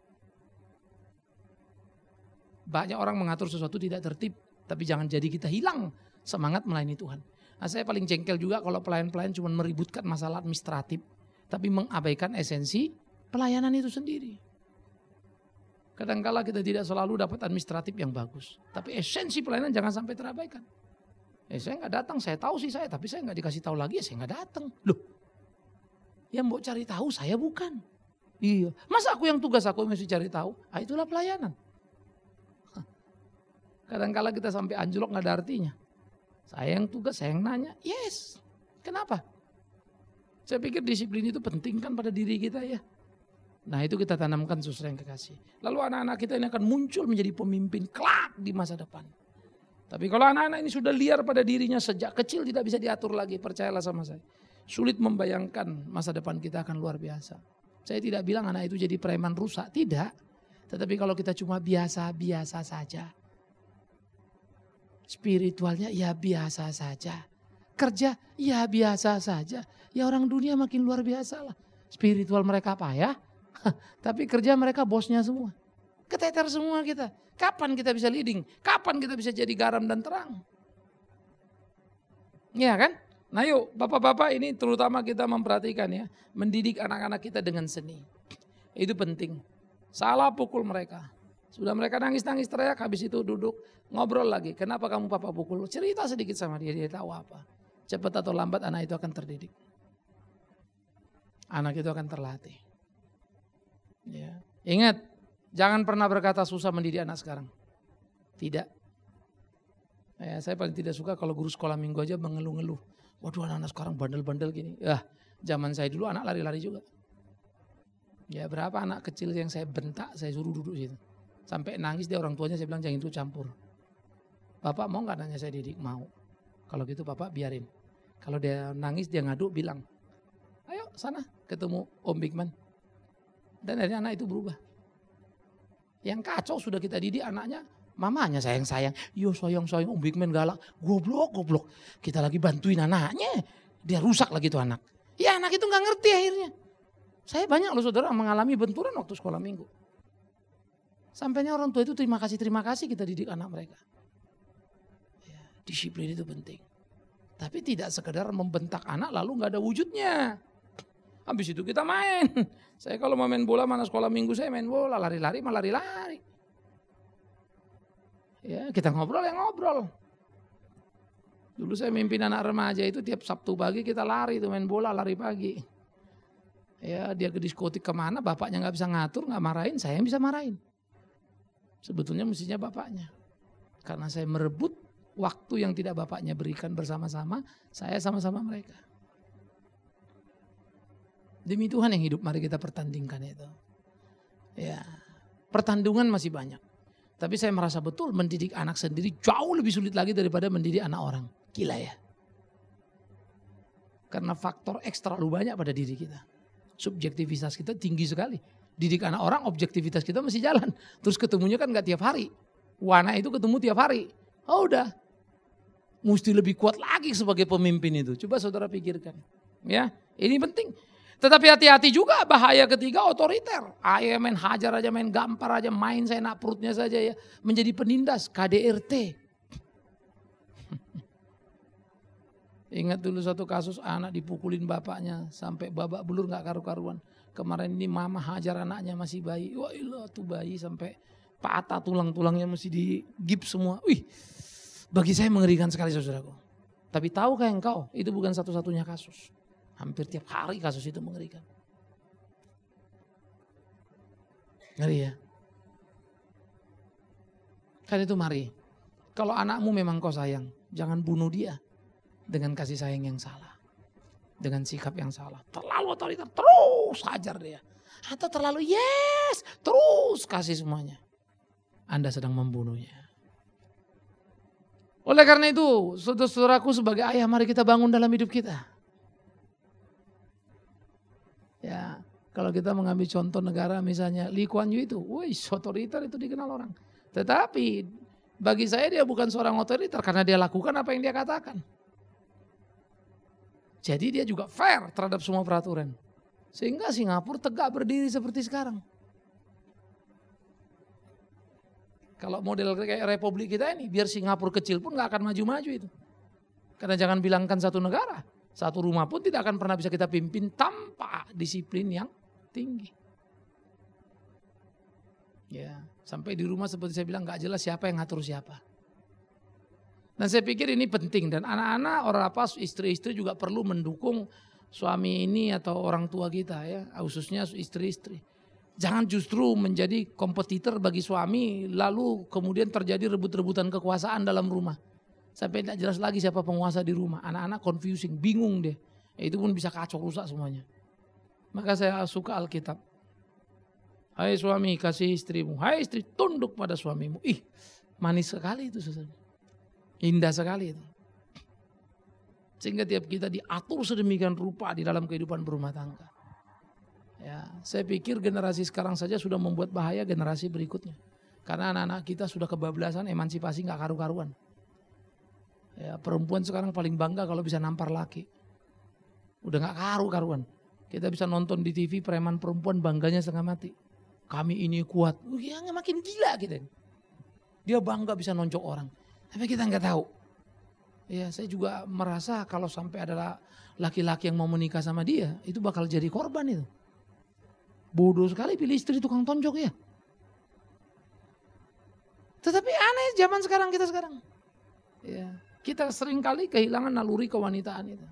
Banyak orang mengatur sesuatu tidak tertib, tapi jangan jadi kita hilang semangat melayani Tuhan. Nah, saya paling jengkel juga kalau pelayan-pelayan cuma meributkan masalah administratif, tapi mengabaikan esensi pelayanan itu sendiri. Kadangkala kita tidak selalu dapat administratif yang bagus, tapi esensi pelayanan jangan sampai terabaikan. Eh, saya nggak datang, saya tahu sih saya, tapi saya nggak dikasih tahu lagi, ya saya nggak datang. Loh. Yang mau cari tahu saya bukan. Iya. Masa aku yang tugas aku yang mesti cari tahu? Ah, itulah pelayanan. Kadang-kala kita sampai anjlok nggak ada artinya. Saya yang tugas, saya yang nanya. Yes. Kenapa? Saya pikir disiplin itu penting kan pada diri kita ya. Nah itu kita tanamkan saudara yang kekasih. Lalu anak-anak kita ini akan muncul menjadi pemimpin kelak di masa depan. Tapi kalau anak-anak ini sudah liar pada dirinya sejak kecil tidak bisa diatur lagi. Percayalah sama saya. Sulit membayangkan masa depan kita akan luar biasa. Saya tidak bilang anak itu jadi preman rusak, tidak. Tetapi kalau kita cuma biasa-biasa saja. Spiritualnya ya biasa saja. Kerja ya biasa saja. Ya orang dunia makin luar biasa lah. Spiritual mereka payah, tapi kerja mereka bosnya semua. Keteter semua kita. Kapan kita bisa leading? Kapan kita bisa jadi garam dan terang? Ya kan? Nah yuk bapak-bapak ini terutama kita memperhatikan ya. Mendidik anak-anak kita dengan seni. Itu penting. Salah pukul mereka. Sudah mereka nangis-nangis teriak habis itu duduk. Ngobrol lagi. Kenapa kamu papa pukul? Cerita sedikit sama dia. Dia tahu apa. Cepat atau lambat anak itu akan terdidik. Anak itu akan terlatih. Ya. Ingat. Jangan pernah berkata susah mendidik anak sekarang. Tidak. Ya, saya paling tidak suka kalau guru sekolah minggu aja mengeluh-ngeluh. Waduh anak-anak sekarang bandel-bandel gini. Ya, zaman saya dulu anak lari-lari juga. Ya berapa anak kecil yang saya bentak, saya suruh duduk situ. Sampai nangis dia orang tuanya saya bilang jangan itu campur. Bapak mau gak nanya saya didik? Mau. Kalau gitu bapak biarin. Kalau dia nangis dia ngadu bilang. Ayo sana ketemu Om Bigman. Dan akhirnya anak itu berubah. Yang kacau sudah kita didik anaknya. Mamanya sayang-sayang, yo sayang-sayang Om Bigman galak, goblok, goblok. Kita lagi bantuin anaknya, dia rusak lagi tuh anak. Ya anak itu gak ngerti akhirnya. Saya banyak loh saudara mengalami benturan waktu sekolah minggu. Sampainya orang tua itu terima kasih, terima kasih kita didik anak mereka. Ya, disiplin itu penting. Tapi tidak sekedar membentak anak lalu gak ada wujudnya. Habis itu kita main. Saya kalau mau main bola mana sekolah minggu saya main bola, lari-lari malah lari-lari. Ya, kita ngobrol ya ngobrol. Dulu saya mimpin anak remaja itu tiap Sabtu pagi kita lari tuh main bola lari pagi. Ya dia ke diskotik kemana bapaknya nggak bisa ngatur nggak marahin saya yang bisa marahin. Sebetulnya mestinya bapaknya. Karena saya merebut waktu yang tidak bapaknya berikan bersama-sama saya sama-sama mereka. Demi Tuhan yang hidup mari kita pertandingkan itu. Ya pertandingan masih banyak. Tapi saya merasa betul mendidik anak sendiri jauh lebih sulit lagi daripada mendidik anak orang. Gila ya. Karena faktor X terlalu banyak pada diri kita. Subjektivitas kita tinggi sekali. Didik anak orang objektivitas kita masih jalan. Terus ketemunya kan gak tiap hari. Wana itu ketemu tiap hari. Oh udah. Mesti lebih kuat lagi sebagai pemimpin itu. Coba saudara pikirkan. Ya, ini penting. Tetapi hati-hati juga bahaya ketiga otoriter. Ayo main hajar aja, main gampar aja, main saya nak perutnya saja ya. Menjadi penindas, K D R T. Ingat dulu satu kasus anak dipukulin bapaknya sampai babak belur gak karu-karuan. Kemarin ini mama hajar anaknya masih bayi. Wah ilah tuh bayi sampai patah tulang-tulangnya mesti di gips semua. Wih, bagi saya mengerikan sekali saudaraku. Tapi tahukah engkau itu bukan satu-satunya kasus. Hampir tiap hari kasus itu mengerikan. Ngeri ya. Kan itu mari. Kalau anakmu memang kau sayang, jangan bunuh dia dengan kasih sayang yang salah. Dengan sikap yang salah. Terlalu otoriter, terus hajar dia. Atau terlalu yes, terus kasih semuanya. Anda sedang membunuhnya. Oleh karena itu, saudara-saudaraku sebagai ayah, mari kita bangun dalam hidup kita. Ya, kalau kita mengambil contoh negara misalnya Lee Kuan Yew itu, wih, otoriter itu dikenal orang. Tetapi bagi saya dia bukan seorang otoriter karena dia lakukan apa yang dia katakan. Jadi dia juga fair terhadap semua peraturan. Sehingga Singapura tegak berdiri seperti sekarang. Kalau model kayak republik kita ini, biar Singapura kecil pun gak akan maju-maju itu. Karena jangan bilangkan satu negara, satu rumah pun tidak akan pernah bisa kita pimpin tanpa disiplin yang tinggi. Ya, sampai di rumah seperti saya bilang gak jelas siapa yang ngatur siapa. Dan saya pikir ini penting dan anak-anak orang apa istri-istri juga perlu mendukung suami ini atau orang tua kita ya, khususnya istri-istri. Jangan justru menjadi kompetitor bagi suami lalu kemudian terjadi rebut-rebutan kekuasaan dalam rumah. Sampai tidak jelas lagi siapa penguasa di rumah. Anak-anak confusing, bingung deh. Ya, itu pun bisa kacau rusak semuanya. Maka saya suka Alkitab. Hai suami kasih istrimu, hai istri tunduk pada suamimu. Ih manis sekali itu saudara. Indah sekali itu. Sehingga tiap kita diatur sedemikian rupa di dalam kehidupan berumah tangga. Ya, saya pikir generasi sekarang saja sudah membuat bahaya generasi berikutnya. Karena anak-anak kita sudah kebablasan, emansipasi gak karu-karuan. Ya, perempuan sekarang paling bangga kalau bisa nampar laki. Udah gak karu-karuan. Kita bisa nonton di T V preman perempuan bangganya setengah mati. Kami ini kuat. Ya, makin gila kita. Dia bangga bisa nonjok orang. Tapi kita gak tahu. Ya, saya juga merasa kalau sampai ada laki-laki yang mau menikah sama dia, itu bakal jadi korban itu. Bodoh sekali pilih istri tukang tonjok ya. Tetapi aneh zaman sekarang kita sekarang. Ya, kita seringkali kehilangan naluri kewanitaan itu.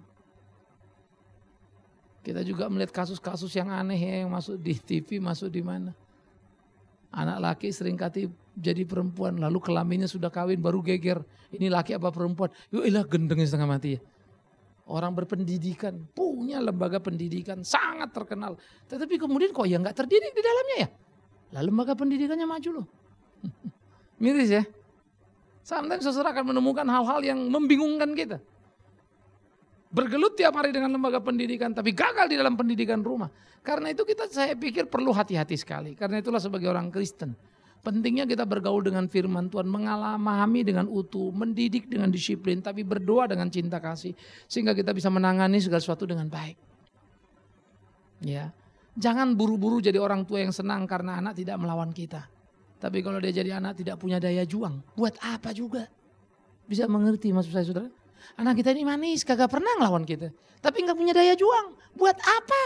Kita juga melihat kasus-kasus yang aneh ya, yang masuk di T V, masuk di mana. Anak laki seringkali jadi perempuan, lalu kelaminnya sudah kawin baru geger. Ini laki apa perempuan? Yaelah gendengnya setengah mati ya. Orang berpendidikan, punya lembaga pendidikan sangat terkenal. Tetapi kemudian kok ya nggak terdidik di dalamnya ya? Lah lembaga pendidikannya maju loh. Miris ya. Sometimes saudara akan menemukan hal-hal yang membingungkan kita. Bergelut tiap hari dengan lembaga pendidikan tapi gagal di dalam pendidikan rumah. Karena itu kita saya pikir perlu hati-hati sekali. Karena itulah sebagai orang Kristen. Pentingnya kita bergaul dengan firman Tuhan, memahami dengan utuh, mendidik dengan disiplin, tapi berdoa dengan cinta kasih. Sehingga kita bisa menangani segala sesuatu dengan baik. Ya, jangan buru-buru jadi orang tua yang senang karena anak tidak melawan kita. Tapi kalau dia jadi anak tidak punya daya juang, buat apa juga? Bisa mengerti maksud saya saudara? Anak kita ini manis, kagak pernah ngelawan kita. Tapi gak punya daya juang, buat apa?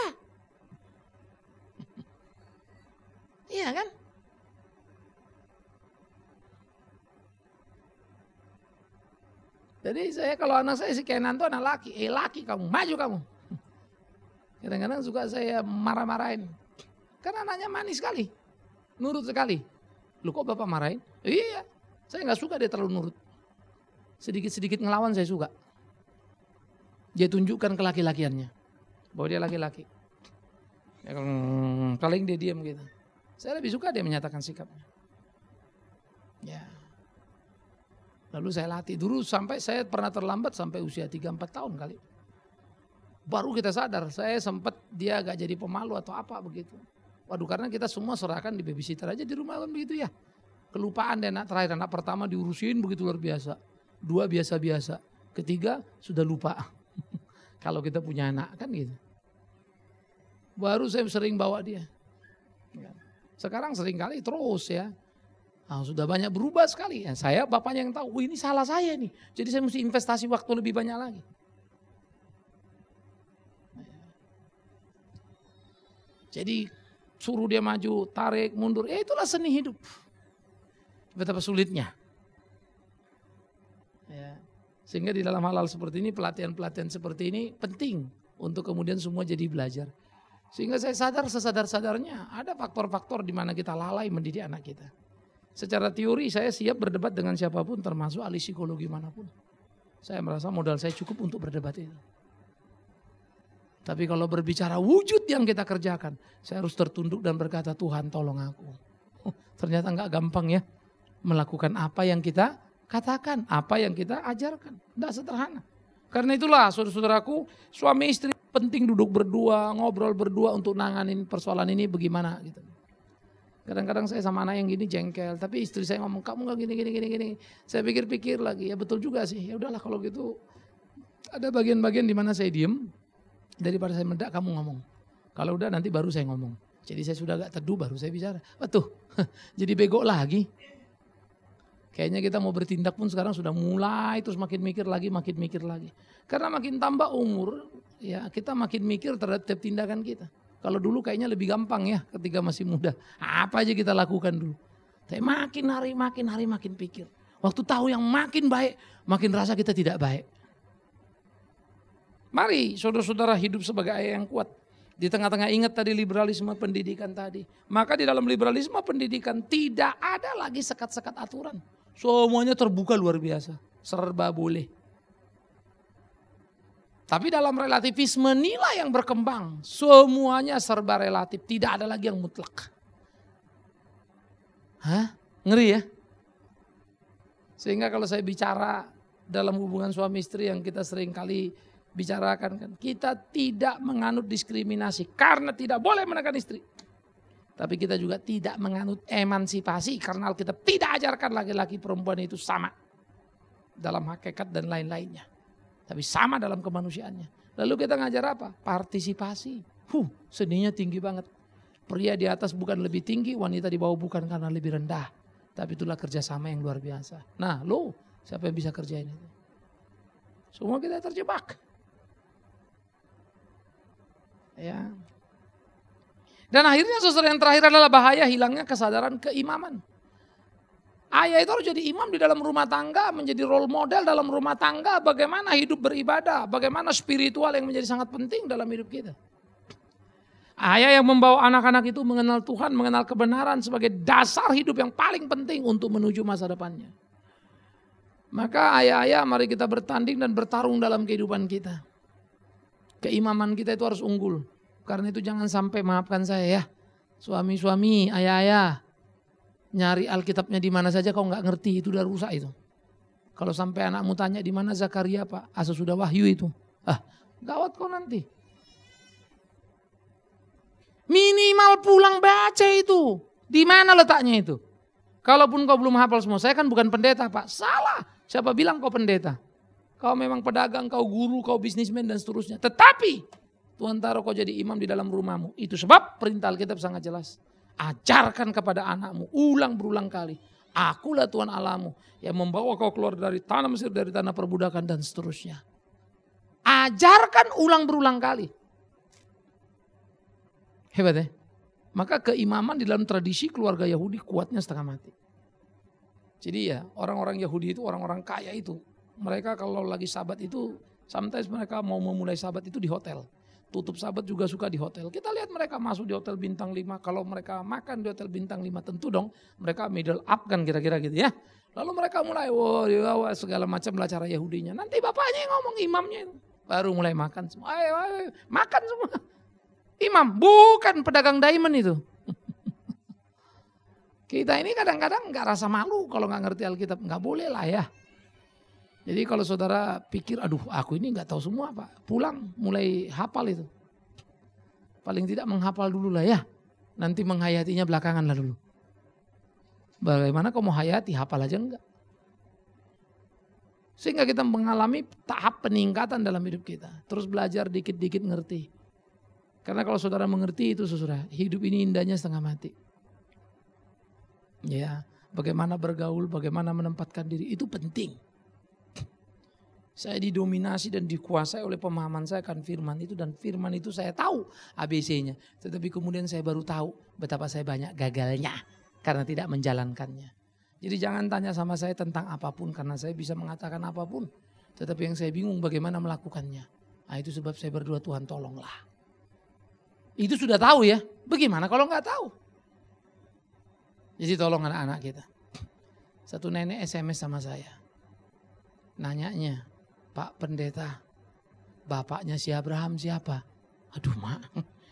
Iya kan? Jadi saya kalau anak saya si Kenan tuh anak laki, eh laki kamu, maju kamu. Kadang-kadang suka saya marah-marahin. Karena anaknya manis sekali, nurut sekali. Lu kok bapak marahin? Iya, saya gak suka dia terlalu nurut. Sedikit-sedikit ngelawan saya suka. Dia tunjukkan kelaki-lakiannya. Bahwa dia laki-laki. Ya, paling dia diam gitu. Saya lebih suka dia menyatakan sikapnya. Ya. Lalu saya latih. Dulu sampai saya pernah terlambat sampai usia tiga empat tahun kali. Baru kita sadar. Saya sempat dia agak jadi pemalu atau apa begitu. Waduh karena kita semua serahkan di babysitter aja di rumah kan begitu ya. Kelupaan deh anak terakhir. Anak pertama diurusin begitu luar biasa. Dua biasa-biasa, ketiga sudah lupa. Kalau kita punya anak kan gitu. Baru saya sering bawa dia. Sekarang sering kali terus ya. Nah, sudah banyak berubah sekali. Ya, saya bapaknya yang tahu, oh, ini salah saya nih. Jadi saya mesti investasi waktu lebih banyak lagi. Jadi suruh dia maju, tarik, mundur. Ya itulah seni hidup. Betapa sulitnya. Ya. Sehingga di dalam hal-hal seperti ini, pelatihan-pelatihan seperti ini penting untuk kemudian semua jadi belajar. Sehingga saya sadar sesadar-sadarnya ada faktor-faktor di mana kita lalai mendidik anak kita. Secara teori saya siap berdebat dengan siapapun termasuk ahli psikologi manapun. Saya merasa modal saya cukup untuk berdebat itu. Tapi kalau berbicara wujud yang kita kerjakan, saya harus tertunduk dan berkata, Tuhan tolong aku. Oh, ternyata enggak gampang ya melakukan apa yang kita katakan, apa yang kita ajarkan. Tidak sederhana. Karena itulah saudara-saudaraku, suami istri penting duduk berdua, ngobrol berdua untuk nanganin persoalan ini bagaimana gitu. Kadang-kadang saya sama anak yang gini jengkel, tapi istri saya ngomong, kamu enggak gini, gini, gini, gini. Saya pikir-pikir lagi, ya betul juga sih. Ya udahlah kalau gitu, ada bagian-bagian di mana saya diem. Daripada saya mendak kamu ngomong. Kalau udah nanti baru saya ngomong. Jadi saya sudah agak teduh baru saya bicara. Waduh, jadi bego lagi. Kayaknya kita mau bertindak pun sekarang sudah mulai terus makin mikir lagi, makin mikir lagi. Karena makin tambah umur, ya kita makin mikir terhadap tindakan kita. Kalau dulu kayaknya lebih gampang ya ketika masih muda. Apa aja kita lakukan dulu. Tapi makin hari, makin hari, makin pikir. Waktu tahu yang makin baik, makin rasa kita tidak baik. Mari saudara-saudara hidup sebagai ayah yang kuat. Di tengah-tengah ingat tadi liberalisme pendidikan tadi. Maka di dalam liberalisme pendidikan tidak ada lagi sekat-sekat aturan. Semuanya terbuka luar biasa. Serba boleh. Tapi dalam relativisme nilai yang berkembang. Semuanya serba relatif. Tidak ada lagi yang mutlak. Hah? Ngeri ya? Sehingga kalau saya bicara dalam hubungan suami istri yang kita sering kali bicarakan kan, kita tidak menganut diskriminasi karena tidak boleh menekan istri. Tapi kita juga tidak menganut emansipasi karena Alkitab tidak ajarkan laki-laki perempuan itu sama dalam hakikat dan lain-lainnya. Tapi sama dalam kemanusiaannya. Lalu kita ngajar apa? Partisipasi. Huh, seninya tinggi banget. Pria di atas bukan lebih tinggi, wanita di bawah bukan karena lebih rendah. Tapi itulah kerjasama yang luar biasa. Nah lo, siapa yang bisa kerjain itu? Semua kita terjebak. Ya. Dan akhirnya saudara yang terakhir adalah bahaya hilangnya kesadaran keimaman. Ayah itu harus jadi imam di dalam rumah tangga, menjadi role model dalam rumah tangga, bagaimana hidup beribadah, bagaimana spiritual yang menjadi sangat penting dalam hidup kita. Ayah yang membawa anak-anak itu mengenal Tuhan, mengenal kebenaran sebagai dasar hidup yang paling penting untuk menuju masa depannya. Maka ayah-ayah mari kita bertanding dan bertarung dalam kehidupan kita. Keimaman kita itu harus unggul. Karena itu jangan sampai, maafkan saya ya, suami-suami, ayah-ayah, nyari Alkitabnya di mana saja kau nggak ngerti, itu udah rusak itu. Kalau sampai anakmu tanya di mana Zakaria Pak, asal sudah wahyu itu, ah gawat kau nanti. Minimal pulang baca itu, di mana letaknya itu. Kalaupun kau belum hafal semua, saya kan bukan pendeta Pak, salah. Siapa bilang kau pendeta? Kau memang pedagang, kau guru, kau bisnismen dan seterusnya. Tetapi Tuhan taruh kau jadi imam di dalam rumahmu. Itu sebab perintah Alkitab sangat jelas. Ajarkan kepada anakmu ulang berulang kali. Akulah Tuhan Allahmu yang membawa kau keluar dari tanah Mesir, dari tanah perbudakan dan seterusnya. Ajarkan ulang berulang kali. Hebat ya. Maka keimaman di dalam tradisi keluarga Yahudi kuatnya setengah mati. Jadi ya orang-orang Yahudi itu orang-orang kaya itu. Mereka kalau lagi sabat itu, sometimes mereka mau memulai sabat itu di hotel. Tutup sabat juga suka di hotel. Kita lihat mereka masuk di hotel bintang lima. Kalau mereka makan di hotel bintang lima tentu dong mereka middle up kan kira-kira gitu ya. Lalu mereka mulai wow, wow, segala macam lah cara Yahudinya. Nanti bapaknya yang ngomong, imamnya itu. Baru mulai makan semua. Ayo, ayo, makan semua. Imam, bukan pedagang diamond itu. Kita ini kadang-kadang gak rasa malu kalau gak ngerti Alkitab. Gak boleh lah ya. Jadi kalau saudara pikir, aduh aku ini gak tahu semua Pak. Pulang mulai hafal itu. Paling tidak menghafal dulu lah ya. Nanti menghayatinya belakangan lah dulu. Bagaimana kau mau hayati, hafal aja enggak. Sehingga kita mengalami tahap peningkatan dalam hidup kita. Terus belajar dikit-dikit ngerti. Karena kalau saudara mengerti itu saudara, hidup ini indahnya setengah mati. Ya, bagaimana bergaul, bagaimana menempatkan diri, itu penting. Saya didominasi dan dikuasai oleh pemahaman saya akan firman itu. Dan firman itu saya tahu A B C-nya. Tetapi kemudian saya baru tahu betapa saya banyak gagalnya karena tidak menjalankannya. Jadi jangan tanya sama saya tentang apapun karena saya bisa mengatakan apapun. Tetapi yang saya bingung bagaimana melakukannya. Nah itu sebab saya berdoa, Tuhan tolonglah. Itu sudah tahu ya. Bagaimana kalau nggak tahu? Jadi tolong anak-anak kita. Satu nenek S M S sama saya. Nanyanya, Pak Pendeta, bapaknya si Abraham siapa? Aduh mak.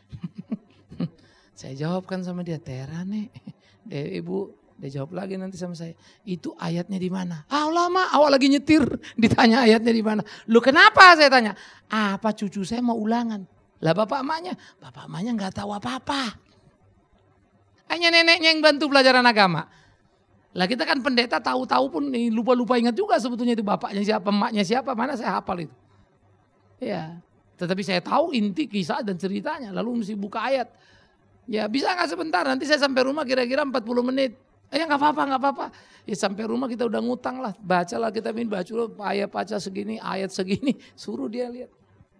Saya jawabkan sama dia, Tera nek. Dia ibu, dia jawab lagi nanti sama saya. Itu ayatnya di mana? Ah lama, awak lagi nyetir. Ditanya ayatnya di mana. Lu kenapa saya tanya? Apa cucu saya mau ulangan? Lah bapak emaknya, bapak emaknya nggak tahu apa-apa. Hanya neneknya yang bantu pelajaran agama. Lah kita kan pendeta tahu-tahu pun nih lupa-lupa ingat juga sebetulnya itu bapaknya siapa, emaknya siapa, mana saya hafal itu. Ya, tetapi saya tahu inti kisah dan ceritanya, lalu mesti buka ayat. Ya bisa nggak sebentar, nanti saya sampai rumah kira-kira empat puluh menit. Eh nggak apa-apa, nggak apa-apa. Ya sampai rumah kita udah ngutang lah, bacalah kita min baca loh, ayat baca segini, ayat segini, suruh dia lihat.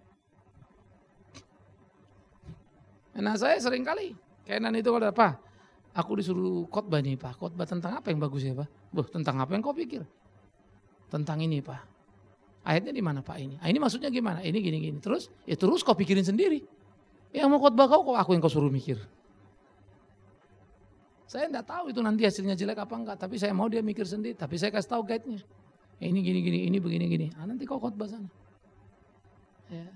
Nah saya sering kali, Kenan itu kalau apa? Aku disuruh khotbah nih Pak, khotbah tentang apa yang bagus ya Pak? Boh, tentang apa yang kau pikir? Tentang ini Pak. Ayatnya di mana Pak ini? Ah, ini maksudnya gimana? Ini gini-gini. Terus, ya terus kau pikirin sendiri. Yang mau khotbah kau, kok aku yang kau suruh mikir. Saya enggak tahu itu nanti hasilnya jelek apa enggak, tapi saya mau dia mikir sendiri. Tapi saya kasih tahu guide-nya. Ini gini-gini, ini begini-gini. Ah, nanti kau khotbah sana. Ya.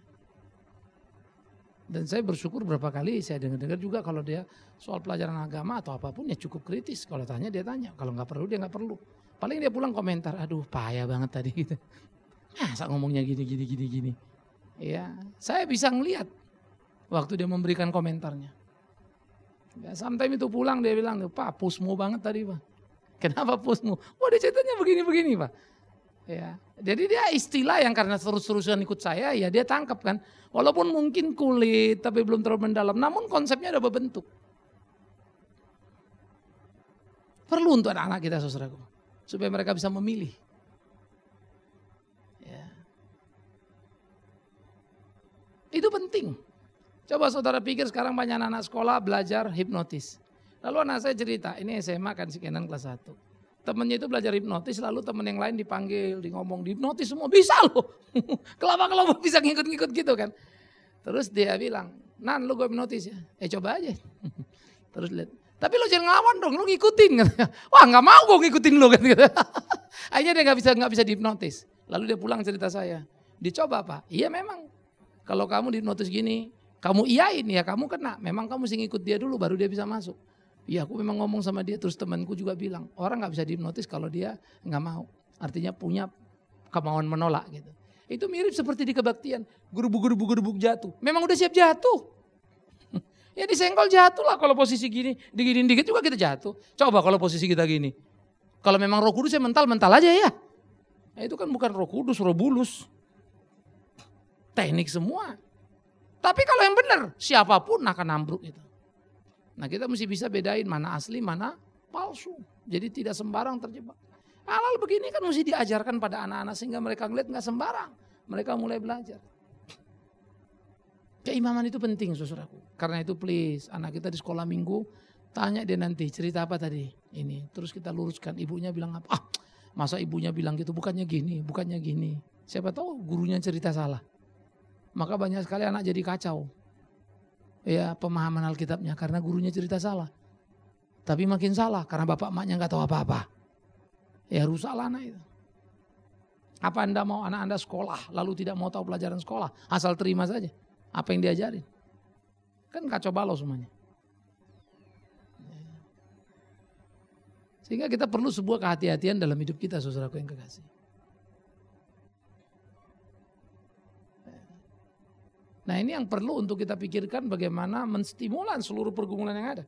Dan saya bersyukur berapa kali saya dengar-dengar juga kalau dia soal pelajaran agama atau apapun ya cukup kritis. Kalau tanya dia tanya, kalau nggak perlu dia nggak perlu. Paling dia pulang komentar, aduh payah banget tadi gitu. Masa ngomongnya gini gini gini gini. Ya, saya bisa ngelihat waktu dia memberikan komentarnya. Ya, sometimes itu pulang dia bilang, Pak pusmu banget tadi Pak. Kenapa pusmu? Wah dia ceritanya begini-begini Pak. Ya, jadi dia istilah yang karena terus-terusan ikut saya, ya dia tangkap kan. Walaupun mungkin kulit, tapi belum terlalu mendalam. Namun konsepnya ada berbentuk. Perlu untuk anak-anak kita saudaraku. Supaya mereka bisa memilih. Ya. Itu penting. Coba saudara pikir sekarang banyak anak-anak sekolah belajar hipnotis. Lalu anak saya cerita, ini S M A kan si Kenan kelas satu. Temennya itu belajar hipnotis, lalu temen yang lain dipanggil, di ngomong di hipnotis semua, bisa loh. Kelapa-kelapa bisa ngikut-ngikut gitu kan. Terus dia bilang, Nan lu gue hipnotis ya, eh coba aja. Terus lihat, tapi lu jangan ngelawan dong, lu ngikutin. Wah gak mau gue ngikutin lu kan. Akhirnya dia gak bisa, gak bisa dihipnotis. Lalu dia pulang cerita saya, dicoba Pak, iya memang. Kalau kamu dihipnotis gini, kamu iyain ya kamu kena. Memang kamu mesti ngikut dia dulu baru dia bisa masuk. Iya aku memang ngomong sama dia, terus temanku juga bilang, orang gak bisa dihipnotis kalau dia gak mau. Artinya punya kemauan menolak gitu. Itu mirip seperti di kebaktian, gerubuk-gerubuk-gerubuk jatuh. Memang udah siap jatuh. Ya disenggol jatuh lah kalau posisi gini, diginin dikit juga kita jatuh. Coba kalau posisi kita gini. Kalau memang Roh Kudus ya mental-mental aja ya. Nah, itu kan bukan Roh Kudus, Roh Bulus. Teknik semua. Tapi kalau yang benar, siapapun akan ambruk itu. Nah kita mesti bisa bedain mana asli, mana palsu. Jadi tidak sembarang terjebak. Hal-hal begini kan mesti diajarkan pada anak-anak sehingga mereka ngeliat gak sembarang. Mereka mulai belajar. Keimaman itu penting saudaraku. Karena itu please anak kita di sekolah minggu tanya dia nanti cerita apa tadi. Ini terus kita luruskan. Ibunya bilang apa? Ah masa ibunya bilang gitu bukannya gini, bukannya gini. Siapa tahu gurunya cerita salah. Maka banyak sekali anak jadi kacau. Ya pemahaman Alkitabnya karena gurunya cerita salah. Tapi makin salah karena bapak emaknya gak tahu apa-apa. Ya rusaklah anak itu. Apa Anda mau anak Anda sekolah lalu tidak mau tahu pelajaran sekolah. Asal terima saja. Apa yang diajarin. Kan kacau balau semuanya. Sehingga kita perlu sebuah kehati-hatian dalam hidup kita saudaraku yang kekasih. Nah ini yang perlu untuk kita pikirkan bagaimana menstimulan seluruh pergumulan yang ada.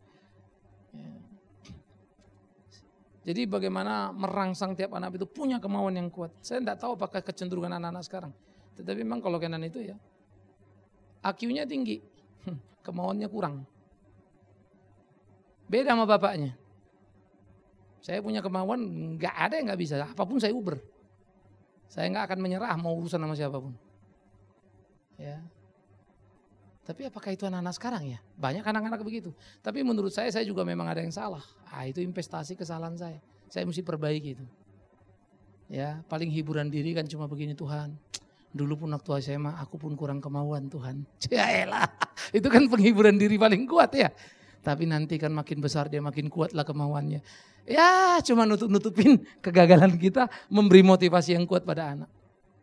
Jadi bagaimana merangsang tiap anak itu punya kemauan yang kuat. Saya tidak tahu apakah kecenderungan anak-anak sekarang. Tetapi memang kalau Kenan itu ya, I Q-nya tinggi, kemauannya kurang. Beda sama bapaknya. Saya punya kemauan, nggak ada yang nggak bisa, apapun saya uber. Saya nggak akan menyerah mau urusan sama siapapun. Ya. Tapi apakah itu anak-anak sekarang ya? Banyak anak-anak begitu. Tapi menurut saya, saya juga memang ada yang salah. Ah, itu investasi kesalahan saya. Saya mesti perbaiki itu. Ya, paling hiburan diri kan cuma begini, Tuhan. Dulu pun waktu S M A aku pun kurang kemauan Tuhan. Yaelah, itu kan penghiburan diri paling kuat ya. Tapi nanti kan makin besar dia makin kuat lah kemauannya. Ya, cuma nutup-nutupin kegagalan kita, memberi motivasi yang kuat pada anak.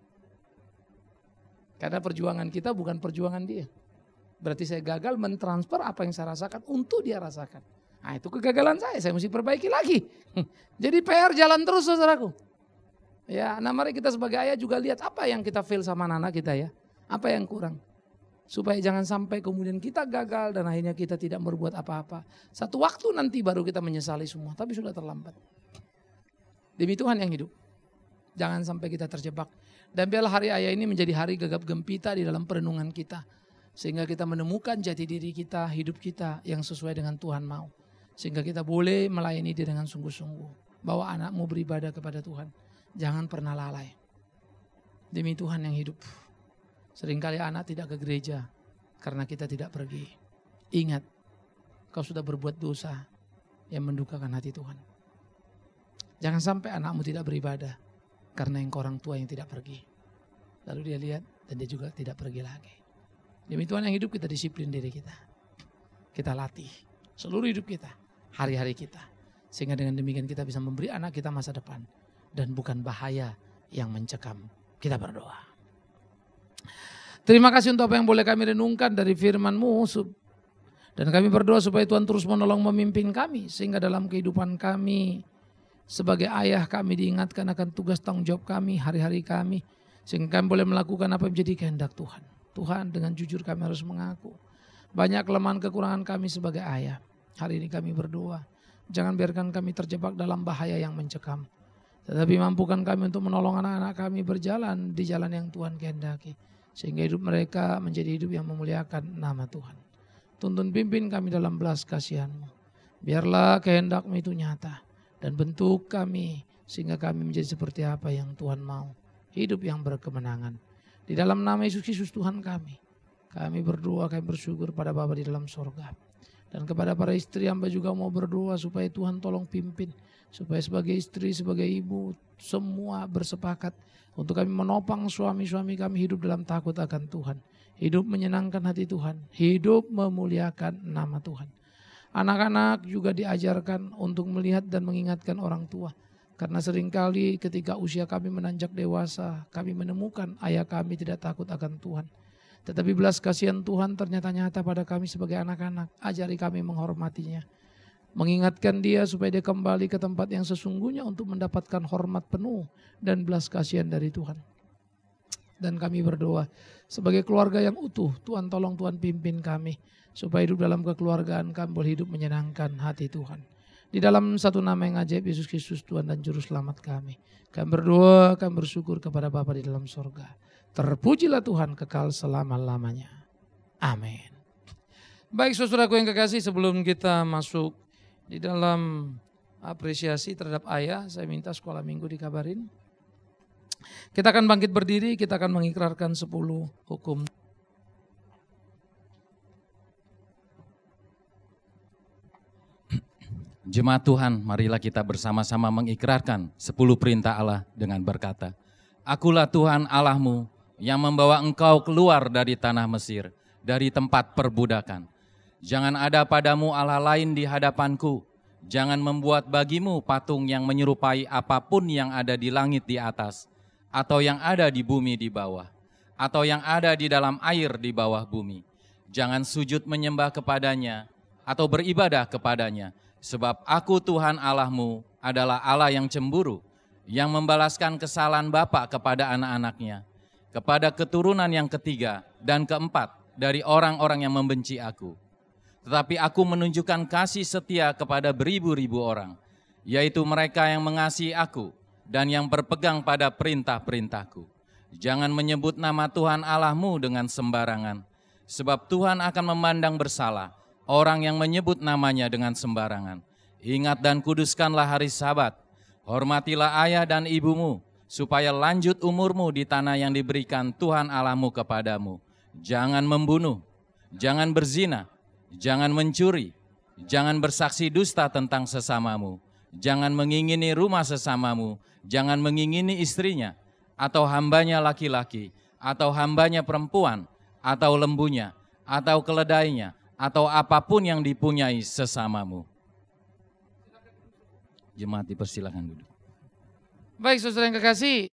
Karena perjuangan kita bukan perjuangan dia. Berarti saya gagal mentransfer apa yang saya rasakan untuk dia rasakan. Nah itu kegagalan saya, saya mesti perbaiki lagi. Jadi P R jalan terus saudaraku. Ya, nah mari kita sebagai ayah juga lihat apa yang kita fail sama anak-anak kita ya. Apa yang kurang. Supaya jangan sampai kemudian kita gagal dan akhirnya kita tidak berbuat apa-apa. Satu waktu nanti baru kita menyesali semua, tapi sudah terlambat. Demi Tuhan yang hidup. Jangan sampai kita terjebak. Dan biarlah hari ayah ini menjadi hari gegap gempita di dalam perenungan kita. Sehingga kita menemukan jati diri kita, hidup kita yang sesuai dengan Tuhan mau. Sehingga kita boleh melayani dia dengan sungguh-sungguh. Bawa anakmu beribadah kepada Tuhan. Jangan pernah lalai. Demi Tuhan yang hidup. Seringkali anak tidak ke gereja karena kita tidak pergi. Ingat, kau sudah berbuat dosa yang mendukakan hati Tuhan. Jangan sampai anakmu tidak beribadah karena engkau orang tua yang tidak pergi. Lalu dia lihat dan dia juga tidak pergi lagi. Demi Tuhan yang hidup kita disiplin diri kita. Kita latih seluruh hidup kita, hari-hari kita. Sehingga dengan demikian kita bisa memberi anak kita masa depan. Dan bukan bahaya yang mencekam. Kita berdoa. Terima kasih untuk apa yang boleh kami renungkan dari firman-Mu. Dan kami berdoa supaya Tuhan terus menolong memimpin kami. Sehingga dalam kehidupan kami sebagai ayah kami diingatkan akan tugas tanggung jawab kami, hari-hari kami. Sehingga kami boleh melakukan apa yang menjadi kehendak Tuhan. Tuhan dengan jujur kami harus mengaku. Banyak kelemahan kekurangan kami sebagai ayah. Hari ini kami berdoa. Jangan biarkan kami terjebak dalam bahaya yang mencekam. Tetapi mampukan kami untuk menolong anak-anak kami berjalan di jalan yang Tuhan kehendaki. Sehingga hidup mereka menjadi hidup yang memuliakan nama Tuhan. Tuntun pimpin kami dalam belas kasihan-Mu. Biarlah kehendak-Mu itu nyata. Dan bentuk kami sehingga kami menjadi seperti apa yang Tuhan mau. Hidup yang berkemenangan. Di dalam nama Yesus Kristus Tuhan kami. Kami berdoa, kami bersyukur pada Bapa di dalam sorga. Dan kepada para istri hamba juga mau berdoa supaya Tuhan tolong pimpin. Supaya sebagai istri, sebagai ibu semua bersepakat. Untuk kami menopang suami-suami kami hidup dalam takut akan Tuhan. Hidup menyenangkan hati Tuhan. Hidup memuliakan nama Tuhan. Anak-anak juga diajarkan untuk melihat dan mengingatkan orang tua. Karena seringkali ketika usia kami menanjak dewasa, kami menemukan ayah kami tidak takut akan Tuhan. Tetapi belas kasihan Tuhan ternyata nyata pada kami sebagai anak-anak. Ajari kami menghormatinya. Mengingatkan dia supaya dia kembali ke tempat yang sesungguhnya untuk mendapatkan hormat penuh dan belas kasihan dari Tuhan. Dan kami berdoa sebagai keluarga yang utuh, Tuhan tolong Tuhan pimpin kami. Supaya hidup dalam kekeluargaan kami boleh hidup menyenangkan hati Tuhan. Di dalam satu nama yang ajaib Yesus Kristus Tuhan dan Juru Selamat kami. Kami berdoa, kami bersyukur kepada Bapa di dalam sorga. Terpujilah Tuhan kekal selama-lamanya. Amin. Baik saudaraku yang kekasih, sebelum kita masuk di dalam apresiasi terhadap ayah, saya minta sekolah minggu dikabarin. Kita akan bangkit berdiri, kita akan mengikrarkan sepuluh hukum. Jemaat Tuhan, marilah kita bersama-sama mengikrarkan sepuluh perintah Allah dengan berkata, Akulah Tuhan Allahmu yang membawa engkau keluar dari tanah Mesir, dari tempat perbudakan. Jangan ada padamu Allah lain di hadapanku. Jangan membuat bagimu patung yang menyerupai apapun yang ada di langit di atas, atau yang ada di bumi di bawah, atau yang ada di dalam air di bawah bumi. Jangan sujud menyembah kepadanya, atau beribadah kepadanya. Sebab aku Tuhan Allahmu adalah Allah yang cemburu, yang membalaskan kesalahan bapa kepada anak-anaknya, kepada keturunan yang ketiga dan keempat dari orang-orang yang membenci aku. Tetapi aku menunjukkan kasih setia kepada beribu-ribu orang, yaitu mereka yang mengasihi aku dan yang berpegang pada perintah-perintahku. Jangan menyebut nama Tuhan Allahmu dengan sembarangan, sebab Tuhan akan memandang bersalah orang yang menyebut namanya dengan sembarangan. Ingat dan kuduskanlah hari Sabat. Hormatilah ayah dan ibumu, supaya lanjut umurmu di tanah yang diberikan Tuhan Allahmu kepadamu. Jangan membunuh, jangan berzina, jangan mencuri, jangan bersaksi dusta tentang sesamamu, jangan mengingini rumah sesamamu, jangan mengingini istrinya, atau hambanya laki-laki, atau hambanya perempuan, atau lembunya, atau keledainya, atau apapun yang dipunyai sesamamu. Jemaat dipersilakan duduk. Baik saudara yang kekasih,